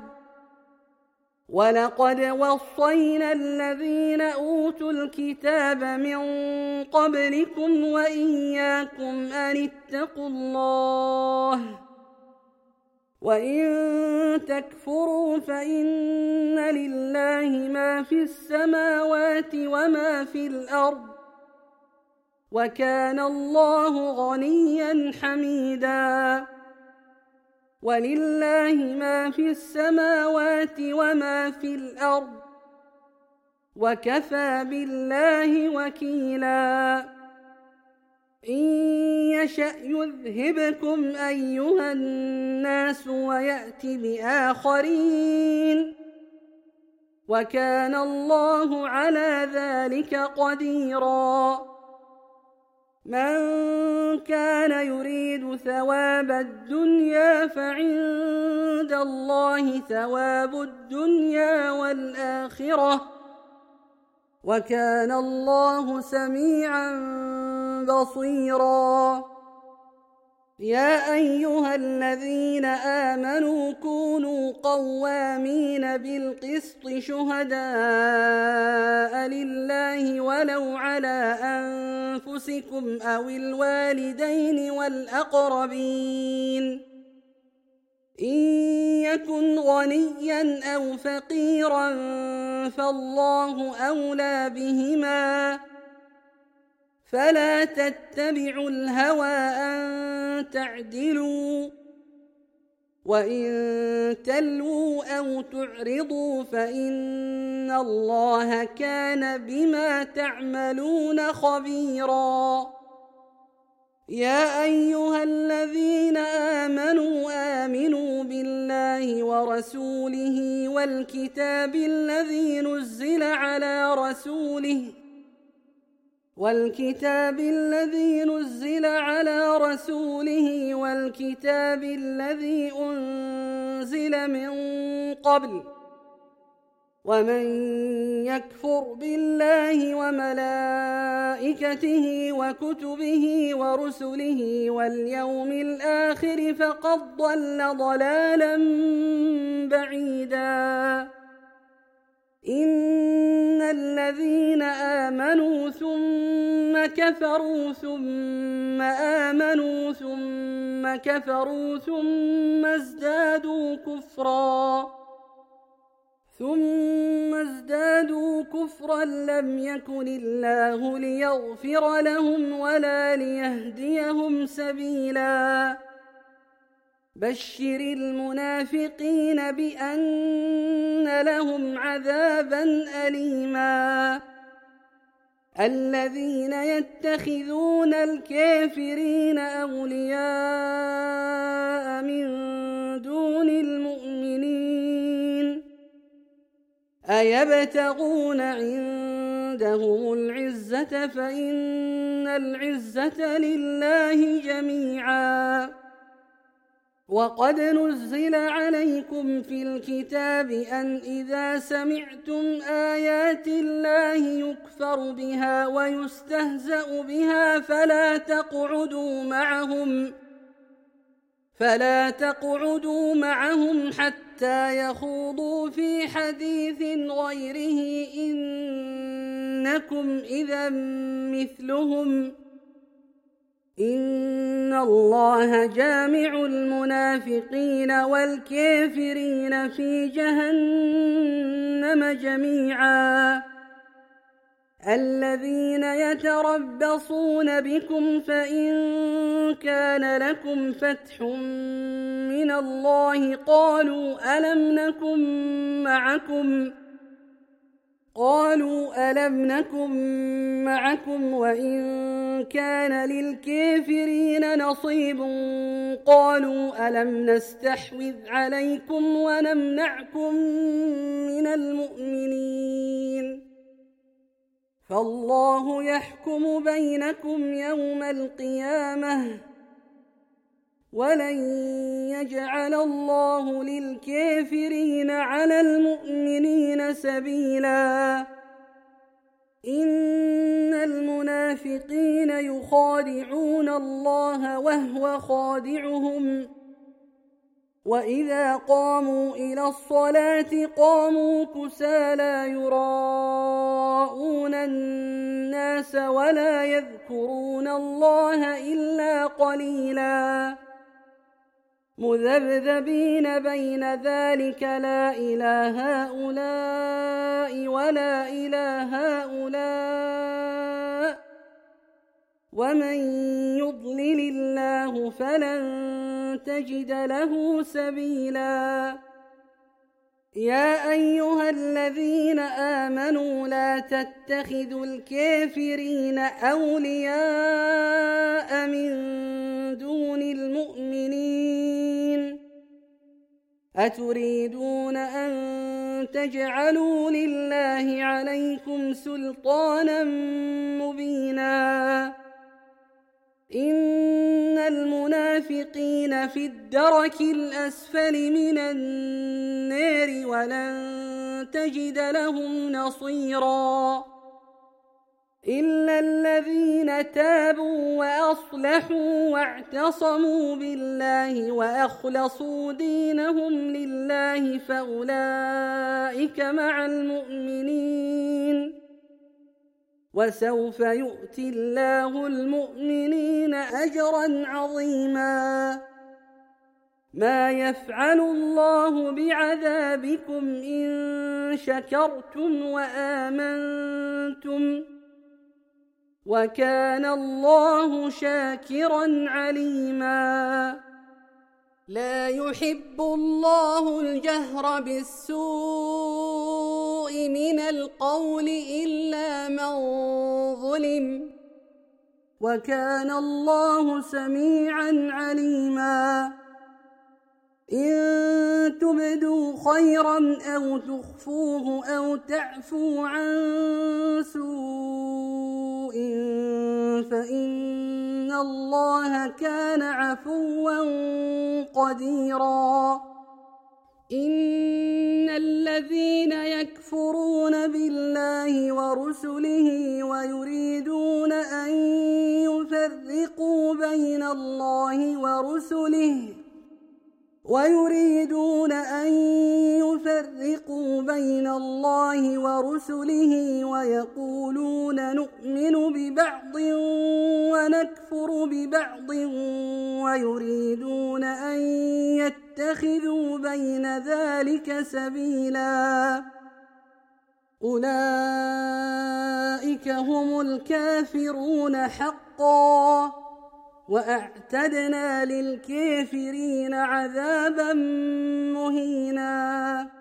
ولقد وصينا الذين أوتوا الكتاب من قبلكم وإياكم أن اتقوا الله وإن تكفروا فإن لله ما في السماوات وما في الأرض وكان الله غنيا حميدا. ولله ما في السماوات وما في الأرض وكفى بالله وكيلا. إن يشأ يذهبكم أيها الناس ويأت بآخرين وكان الله على ذلك قديرا. من كان يريد ثواب الدنيا فعند الله ثواب الدنيا والآخرة وكان الله سميعا بصيرا. يا أيها الذين آمنوا كونوا قوامين بالقسط شهداء لله ولو على أنفسكم أو الوالدين والأقربين إن يكن غنيا أو فقيرا فالله أولى بهما فلا تتبعوا الهوى أن تعدلوا وإن تلووا أو تعرضوا فإن الله كان بما تعملون خبيرا. يا أيها الذين آمنوا آمنوا بالله ورسوله والكتاب الذي نزل على رسوله والكتاب الذي نزل على رسوله والكتاب الذي أنزل من قبل ومن يكفر بالله وملائكته وكتبه ورسله واليوم الآخر فقد ضل ضلالا بعيدا. إن الذين آمنوا ثم كفروا ثم آمنوا ثم كفروا ثم ازدادوا كفرا ثم ازدادوا كفرا لم يكن الله ليغفر لهم ولا ليهديهم سبيلا. بشر المنافقين بأن لهم عذابا أليما. الذين يتخذون الكافرين أولياء من دون المؤمنين أيبتغون عندهم العزة فإن العزة لله جميعا. وقد نزل عليكم في الكتاب أن إذا سمعتم آيات الله يكفر بها ويستهزأ بها فلا تقعدوا معهم فلا تقعدوا معهم حتى يخوضوا في حديث غيره إنكم إذا مثلهم إن الله جامع المنافقين والكافرين في جهنم جميعا. الذين يتربصون بكم فإن كان لكم فتح من الله قالوا ألم نكن معكم قالوا ألم نكن معكم وإن كان للكافرين نصيب قالوا ألم نستحوذ عليكم ونمنعكم من المؤمنين فالله يحكم بينكم يوم القيامة ولن يجعل الله للكافرين على المؤمنين سبيلا. إن المنافقين يخادعون الله وهو خادعهم وإذا قاموا إلى الصلاة قاموا كسالى يراءون الناس ولا يذكرون الله إلا قليلا. مذبذبين بين ذلك لا إلى هؤلاء ولا إلى هؤلاء ومن يضلل الله فلن تجد له سبيلا. يا أيها الذين آمنوا لا تتخذوا الكافرين أولياء من دون المؤمنين أتريدون أن تجعلوا لله عليكم سلطانا مبينا. إن المنافقين في الدرك الأسفل من النار ولن تجد لهم نصيرا إلا الذين تابوا وأصلحوا واعتصموا بالله وأخلصوا دينهم لله فأولئك مع المؤمنين وسوف يؤتي الله المؤمنين أجرا عظيما. ما يفعل الله بعذابكم إن شكرتم وآمنتم وكان الله شاكرا عليما. لا يحب الله الجهر بالسوء من القول إلا من ظلم وكان الله سميعا عليما إن تبدوا خيرا أو تخفوه أو تعفوا عن سوء فإن الله كان عفوا قديرا إن الذين يكفرون بالله ورسله ويريدون أن يفرقوا بين الله ورسله ويريدون أن يفرقوا بين الله ورسله ويقولون نؤمن ببعض ونكفر ببعض ويريدون أن يتخذوا بين ذلك سبيلا أولئك هم الكافرون حقا وأعتدنا للكافرين عذابا مهينا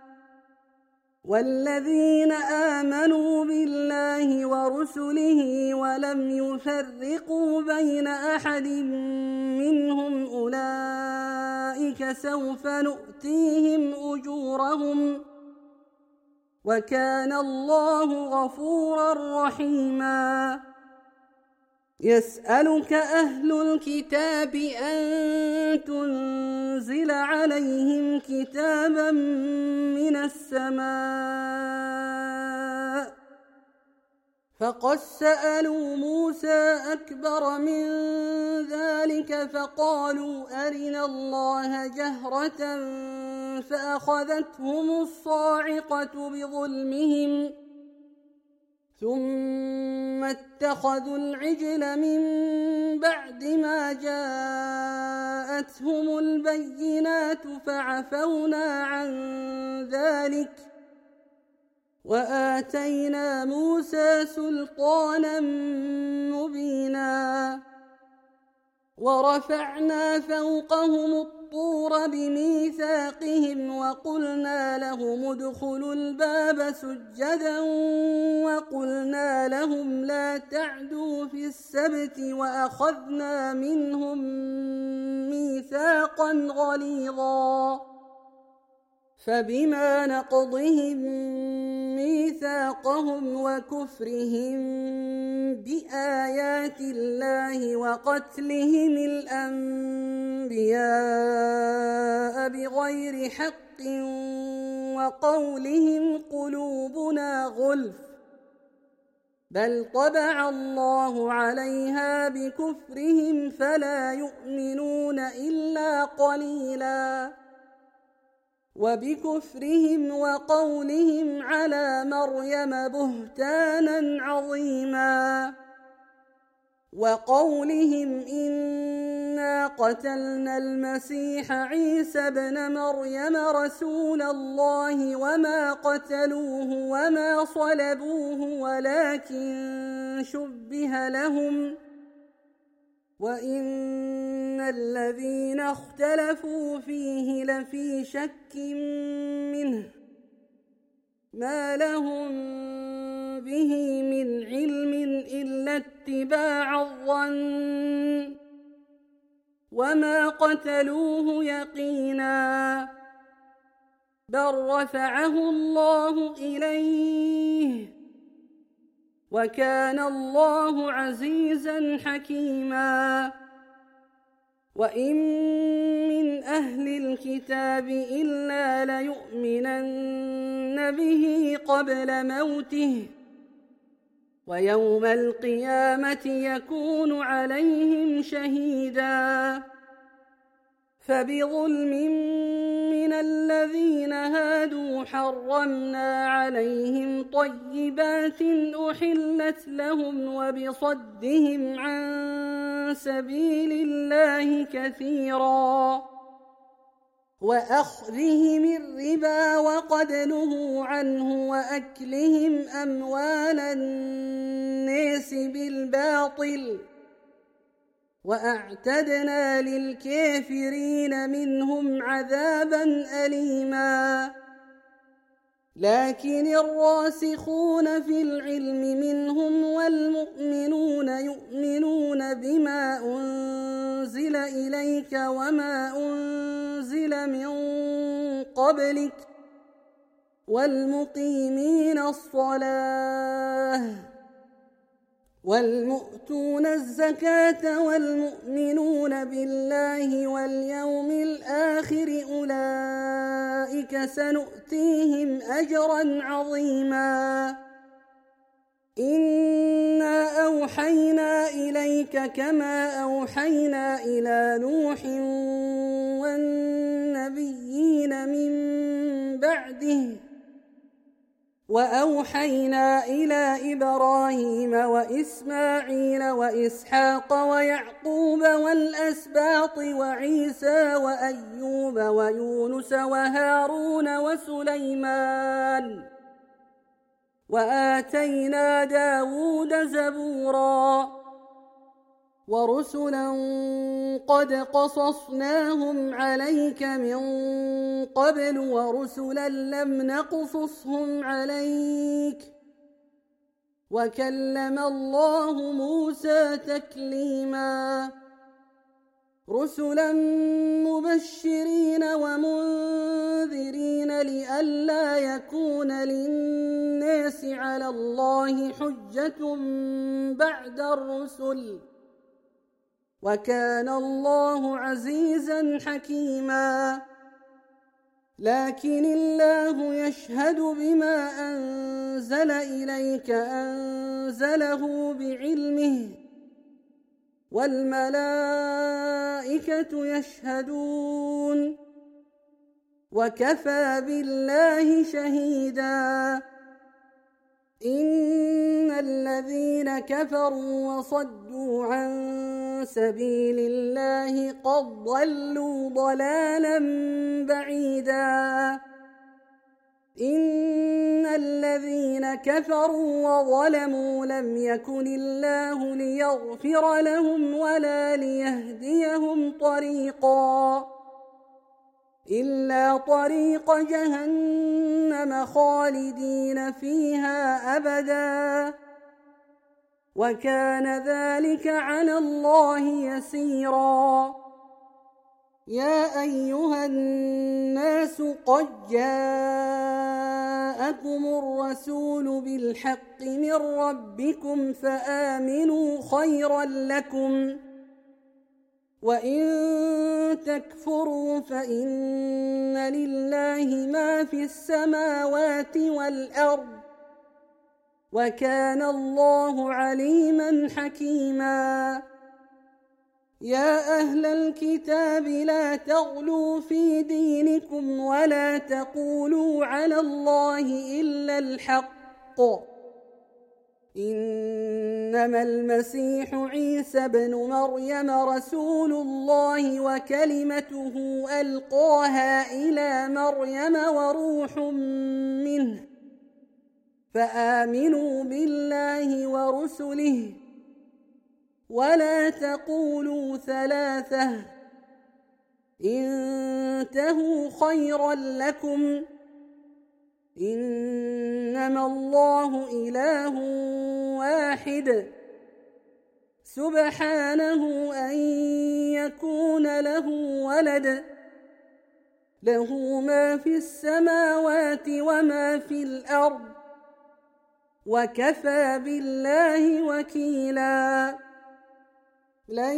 والذين آمنوا بالله ورسله ولم يفرقوا بين أحد منهم أولئك سوف نؤتيهم أجورهم وكان الله غفورا رحيما يسألك أهل الكتاب أن تنزل عليهم كتابا من السماء فقد سألوا موسى أكبر من ذلك فقالوا أرنا الله جهرة فأخذتهم الصاعقة بظلمهم ثم اتخذوا العجل من بعد ما جاءتهم البينات فعفونا عن ذلك وآتينا موسى سلطانا مبينا ورفعنا فوقهم الطور بميثاقهم وقلنا لهم ادخلوا الباب سجدا وقلنا لهم لا تعدوا في السبت وأخذنا منهم ميثاقا غليظا فبما نقضهم ميثاقهم وكفرهم بآيات الله وقتلهم الأنبياء بغير حق وقولهم قلوبنا غلف بل طبع الله عليها بكفرهم فلا يؤمنون إلا قليلا وبكفرهم وقولهم على مريم بهتانا عظيما وقولهم إنا قتلنا المسيح عيسى ابن مريم رسول الله وما قتلوه وما صلبوه ولكن شبه لهم وإن الذين اختلفوا فيه لفي شك منه ما لهم به من علم إلا اتباع الظن وما قتلوه يقينا بل رفعه الله إليه وكان الله عزيزا حكيما وإن من أهل الكتاب إلا ليؤمنن به قبل موته ويوم القيامة يكون عليهم شهيدا فبظلم من الذين هادوا حرمنا عليهم طيبات أحلت لهم وبصدهم عن سبيل الله كثيرا وأخذهم الربا وقد نهوا عنه وأكلهم أموال الناس بالباطل وأعتدنا للكافرين منهم عذابا أليما. لكن الراسخون في العلم منهم والمؤمنون يؤمنون بما أنزل إليك وما أنزل من قبلك والمقيمين الصلاة والمؤتون الزكاة والمؤمنون بالله واليوم الآخر أولئك سنؤتيهم أجرا عظيما. إنا أوحينا إليك كما أوحينا إلى نوح والنبيين من بعده وأوحينا إلى إبراهيم وإسماعيل وإسحاق ويعقوب والأسباط وعيسى وأيوب ويونس وهارون وسليمان وآتينا داود زبورا ورسلا قد قصصناهم عليك من قبل ورسلا لم نقصصهم عليك وكلم الله موسى تكليما. رسلا مبشرين ومنذرين لئلا يكون للناس على الله حجة بعد الرسل وكان الله عزيزا حكيما. لكن الله يشهد بما أنزل إليك أنزله بعلمه والملائكة يشهدون وكفى بالله شهيدا. إن الذين كفروا وصدوا عن سبيل الله قد ضلوا ضلالا بعيدا. إن الذين كفروا وظلموا لم يكن الله ليغفر لهم ولا ليهديهم طريقا إلا طريق جهنم خالدين فيها أبدا وكان ذلك على الله يسيرا. يا أيها الناس قد جاءكم الرسول بالحق من ربكم فآمنوا خيرا لكم وإن تكفروا فإن لله ما في السماوات والأرض وكان الله عليما حكيما. يا أهل الكتاب لا تغلوا في دينكم ولا تقولوا على الله إلا الحق إنما المسيح عيسى بن مريم رسول الله وكلمته ألقاها إلى مريم وروح منه فآمنوا بالله ورسله ولا تقولوا ثلاثة انتهوا خيرا لكم إنما الله إله واحد سبحانه أن يكون له ولد له ما في السماوات وما في الأرض وكفى بالله وكيلا. لن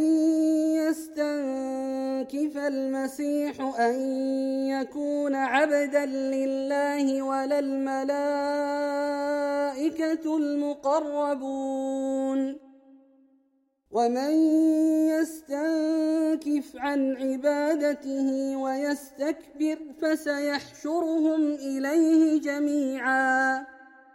يستنكف المسيح أن يكون عبدا لله ولا الملائكة المقربون ومن يستنكف عن عبادته ويستكبر فسيحشرهم إليه جميعا.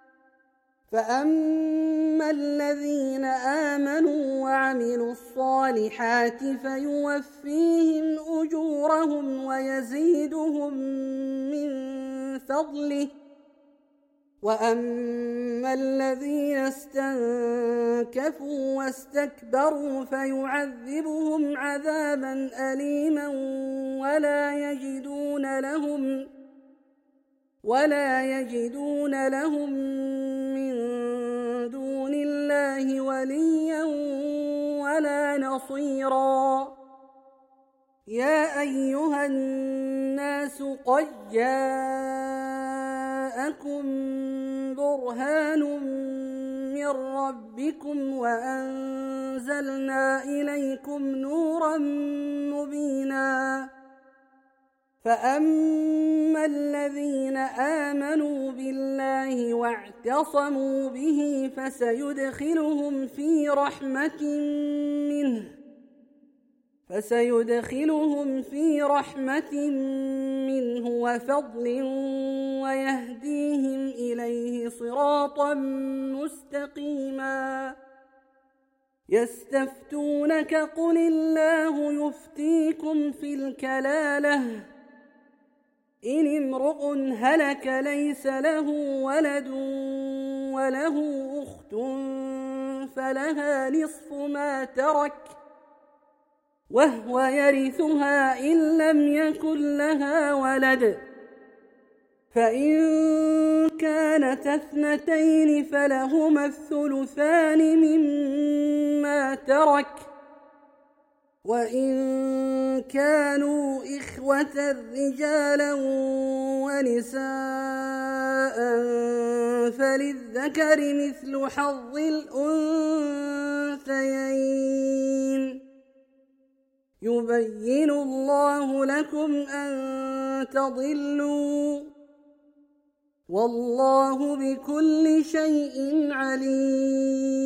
فأما الذين آمنوا وعملوا الصالحات فيوفيهم أجورهم ويزيدهم من فضله وأما الذين استنكفوا واستكبروا فيعذبهم عذابا أليما ولا يجدون لهم ولا يجدون لهم من دون الله وليا ولا نصيرا. يا أيها الناس قد جاءكم برهان من ربكم وأنزلنا إليكم نورا مبينا. فأما الذين آمنوا بالله واعتصموا به فسيدخلهم في رحمة منه فسيدخلهم في رحمة منه وفضل ويهديهم إليه صراطا مستقيما. يستفتونك قل الله يفتيكم في الكلالة إن امرؤ هلك ليس له ولد وله أخت فلها نصف ما ترك وهو يرثها إن لم يكن لها ولد، فإن كانت اثنتين فلهما الثلثان مما ترك، وإن كانوا إخوة رجالا ونساء فللذكر مثل حظ الأنثيين. يبين الله لكم أن تضلوا والله بكل شيء عليم.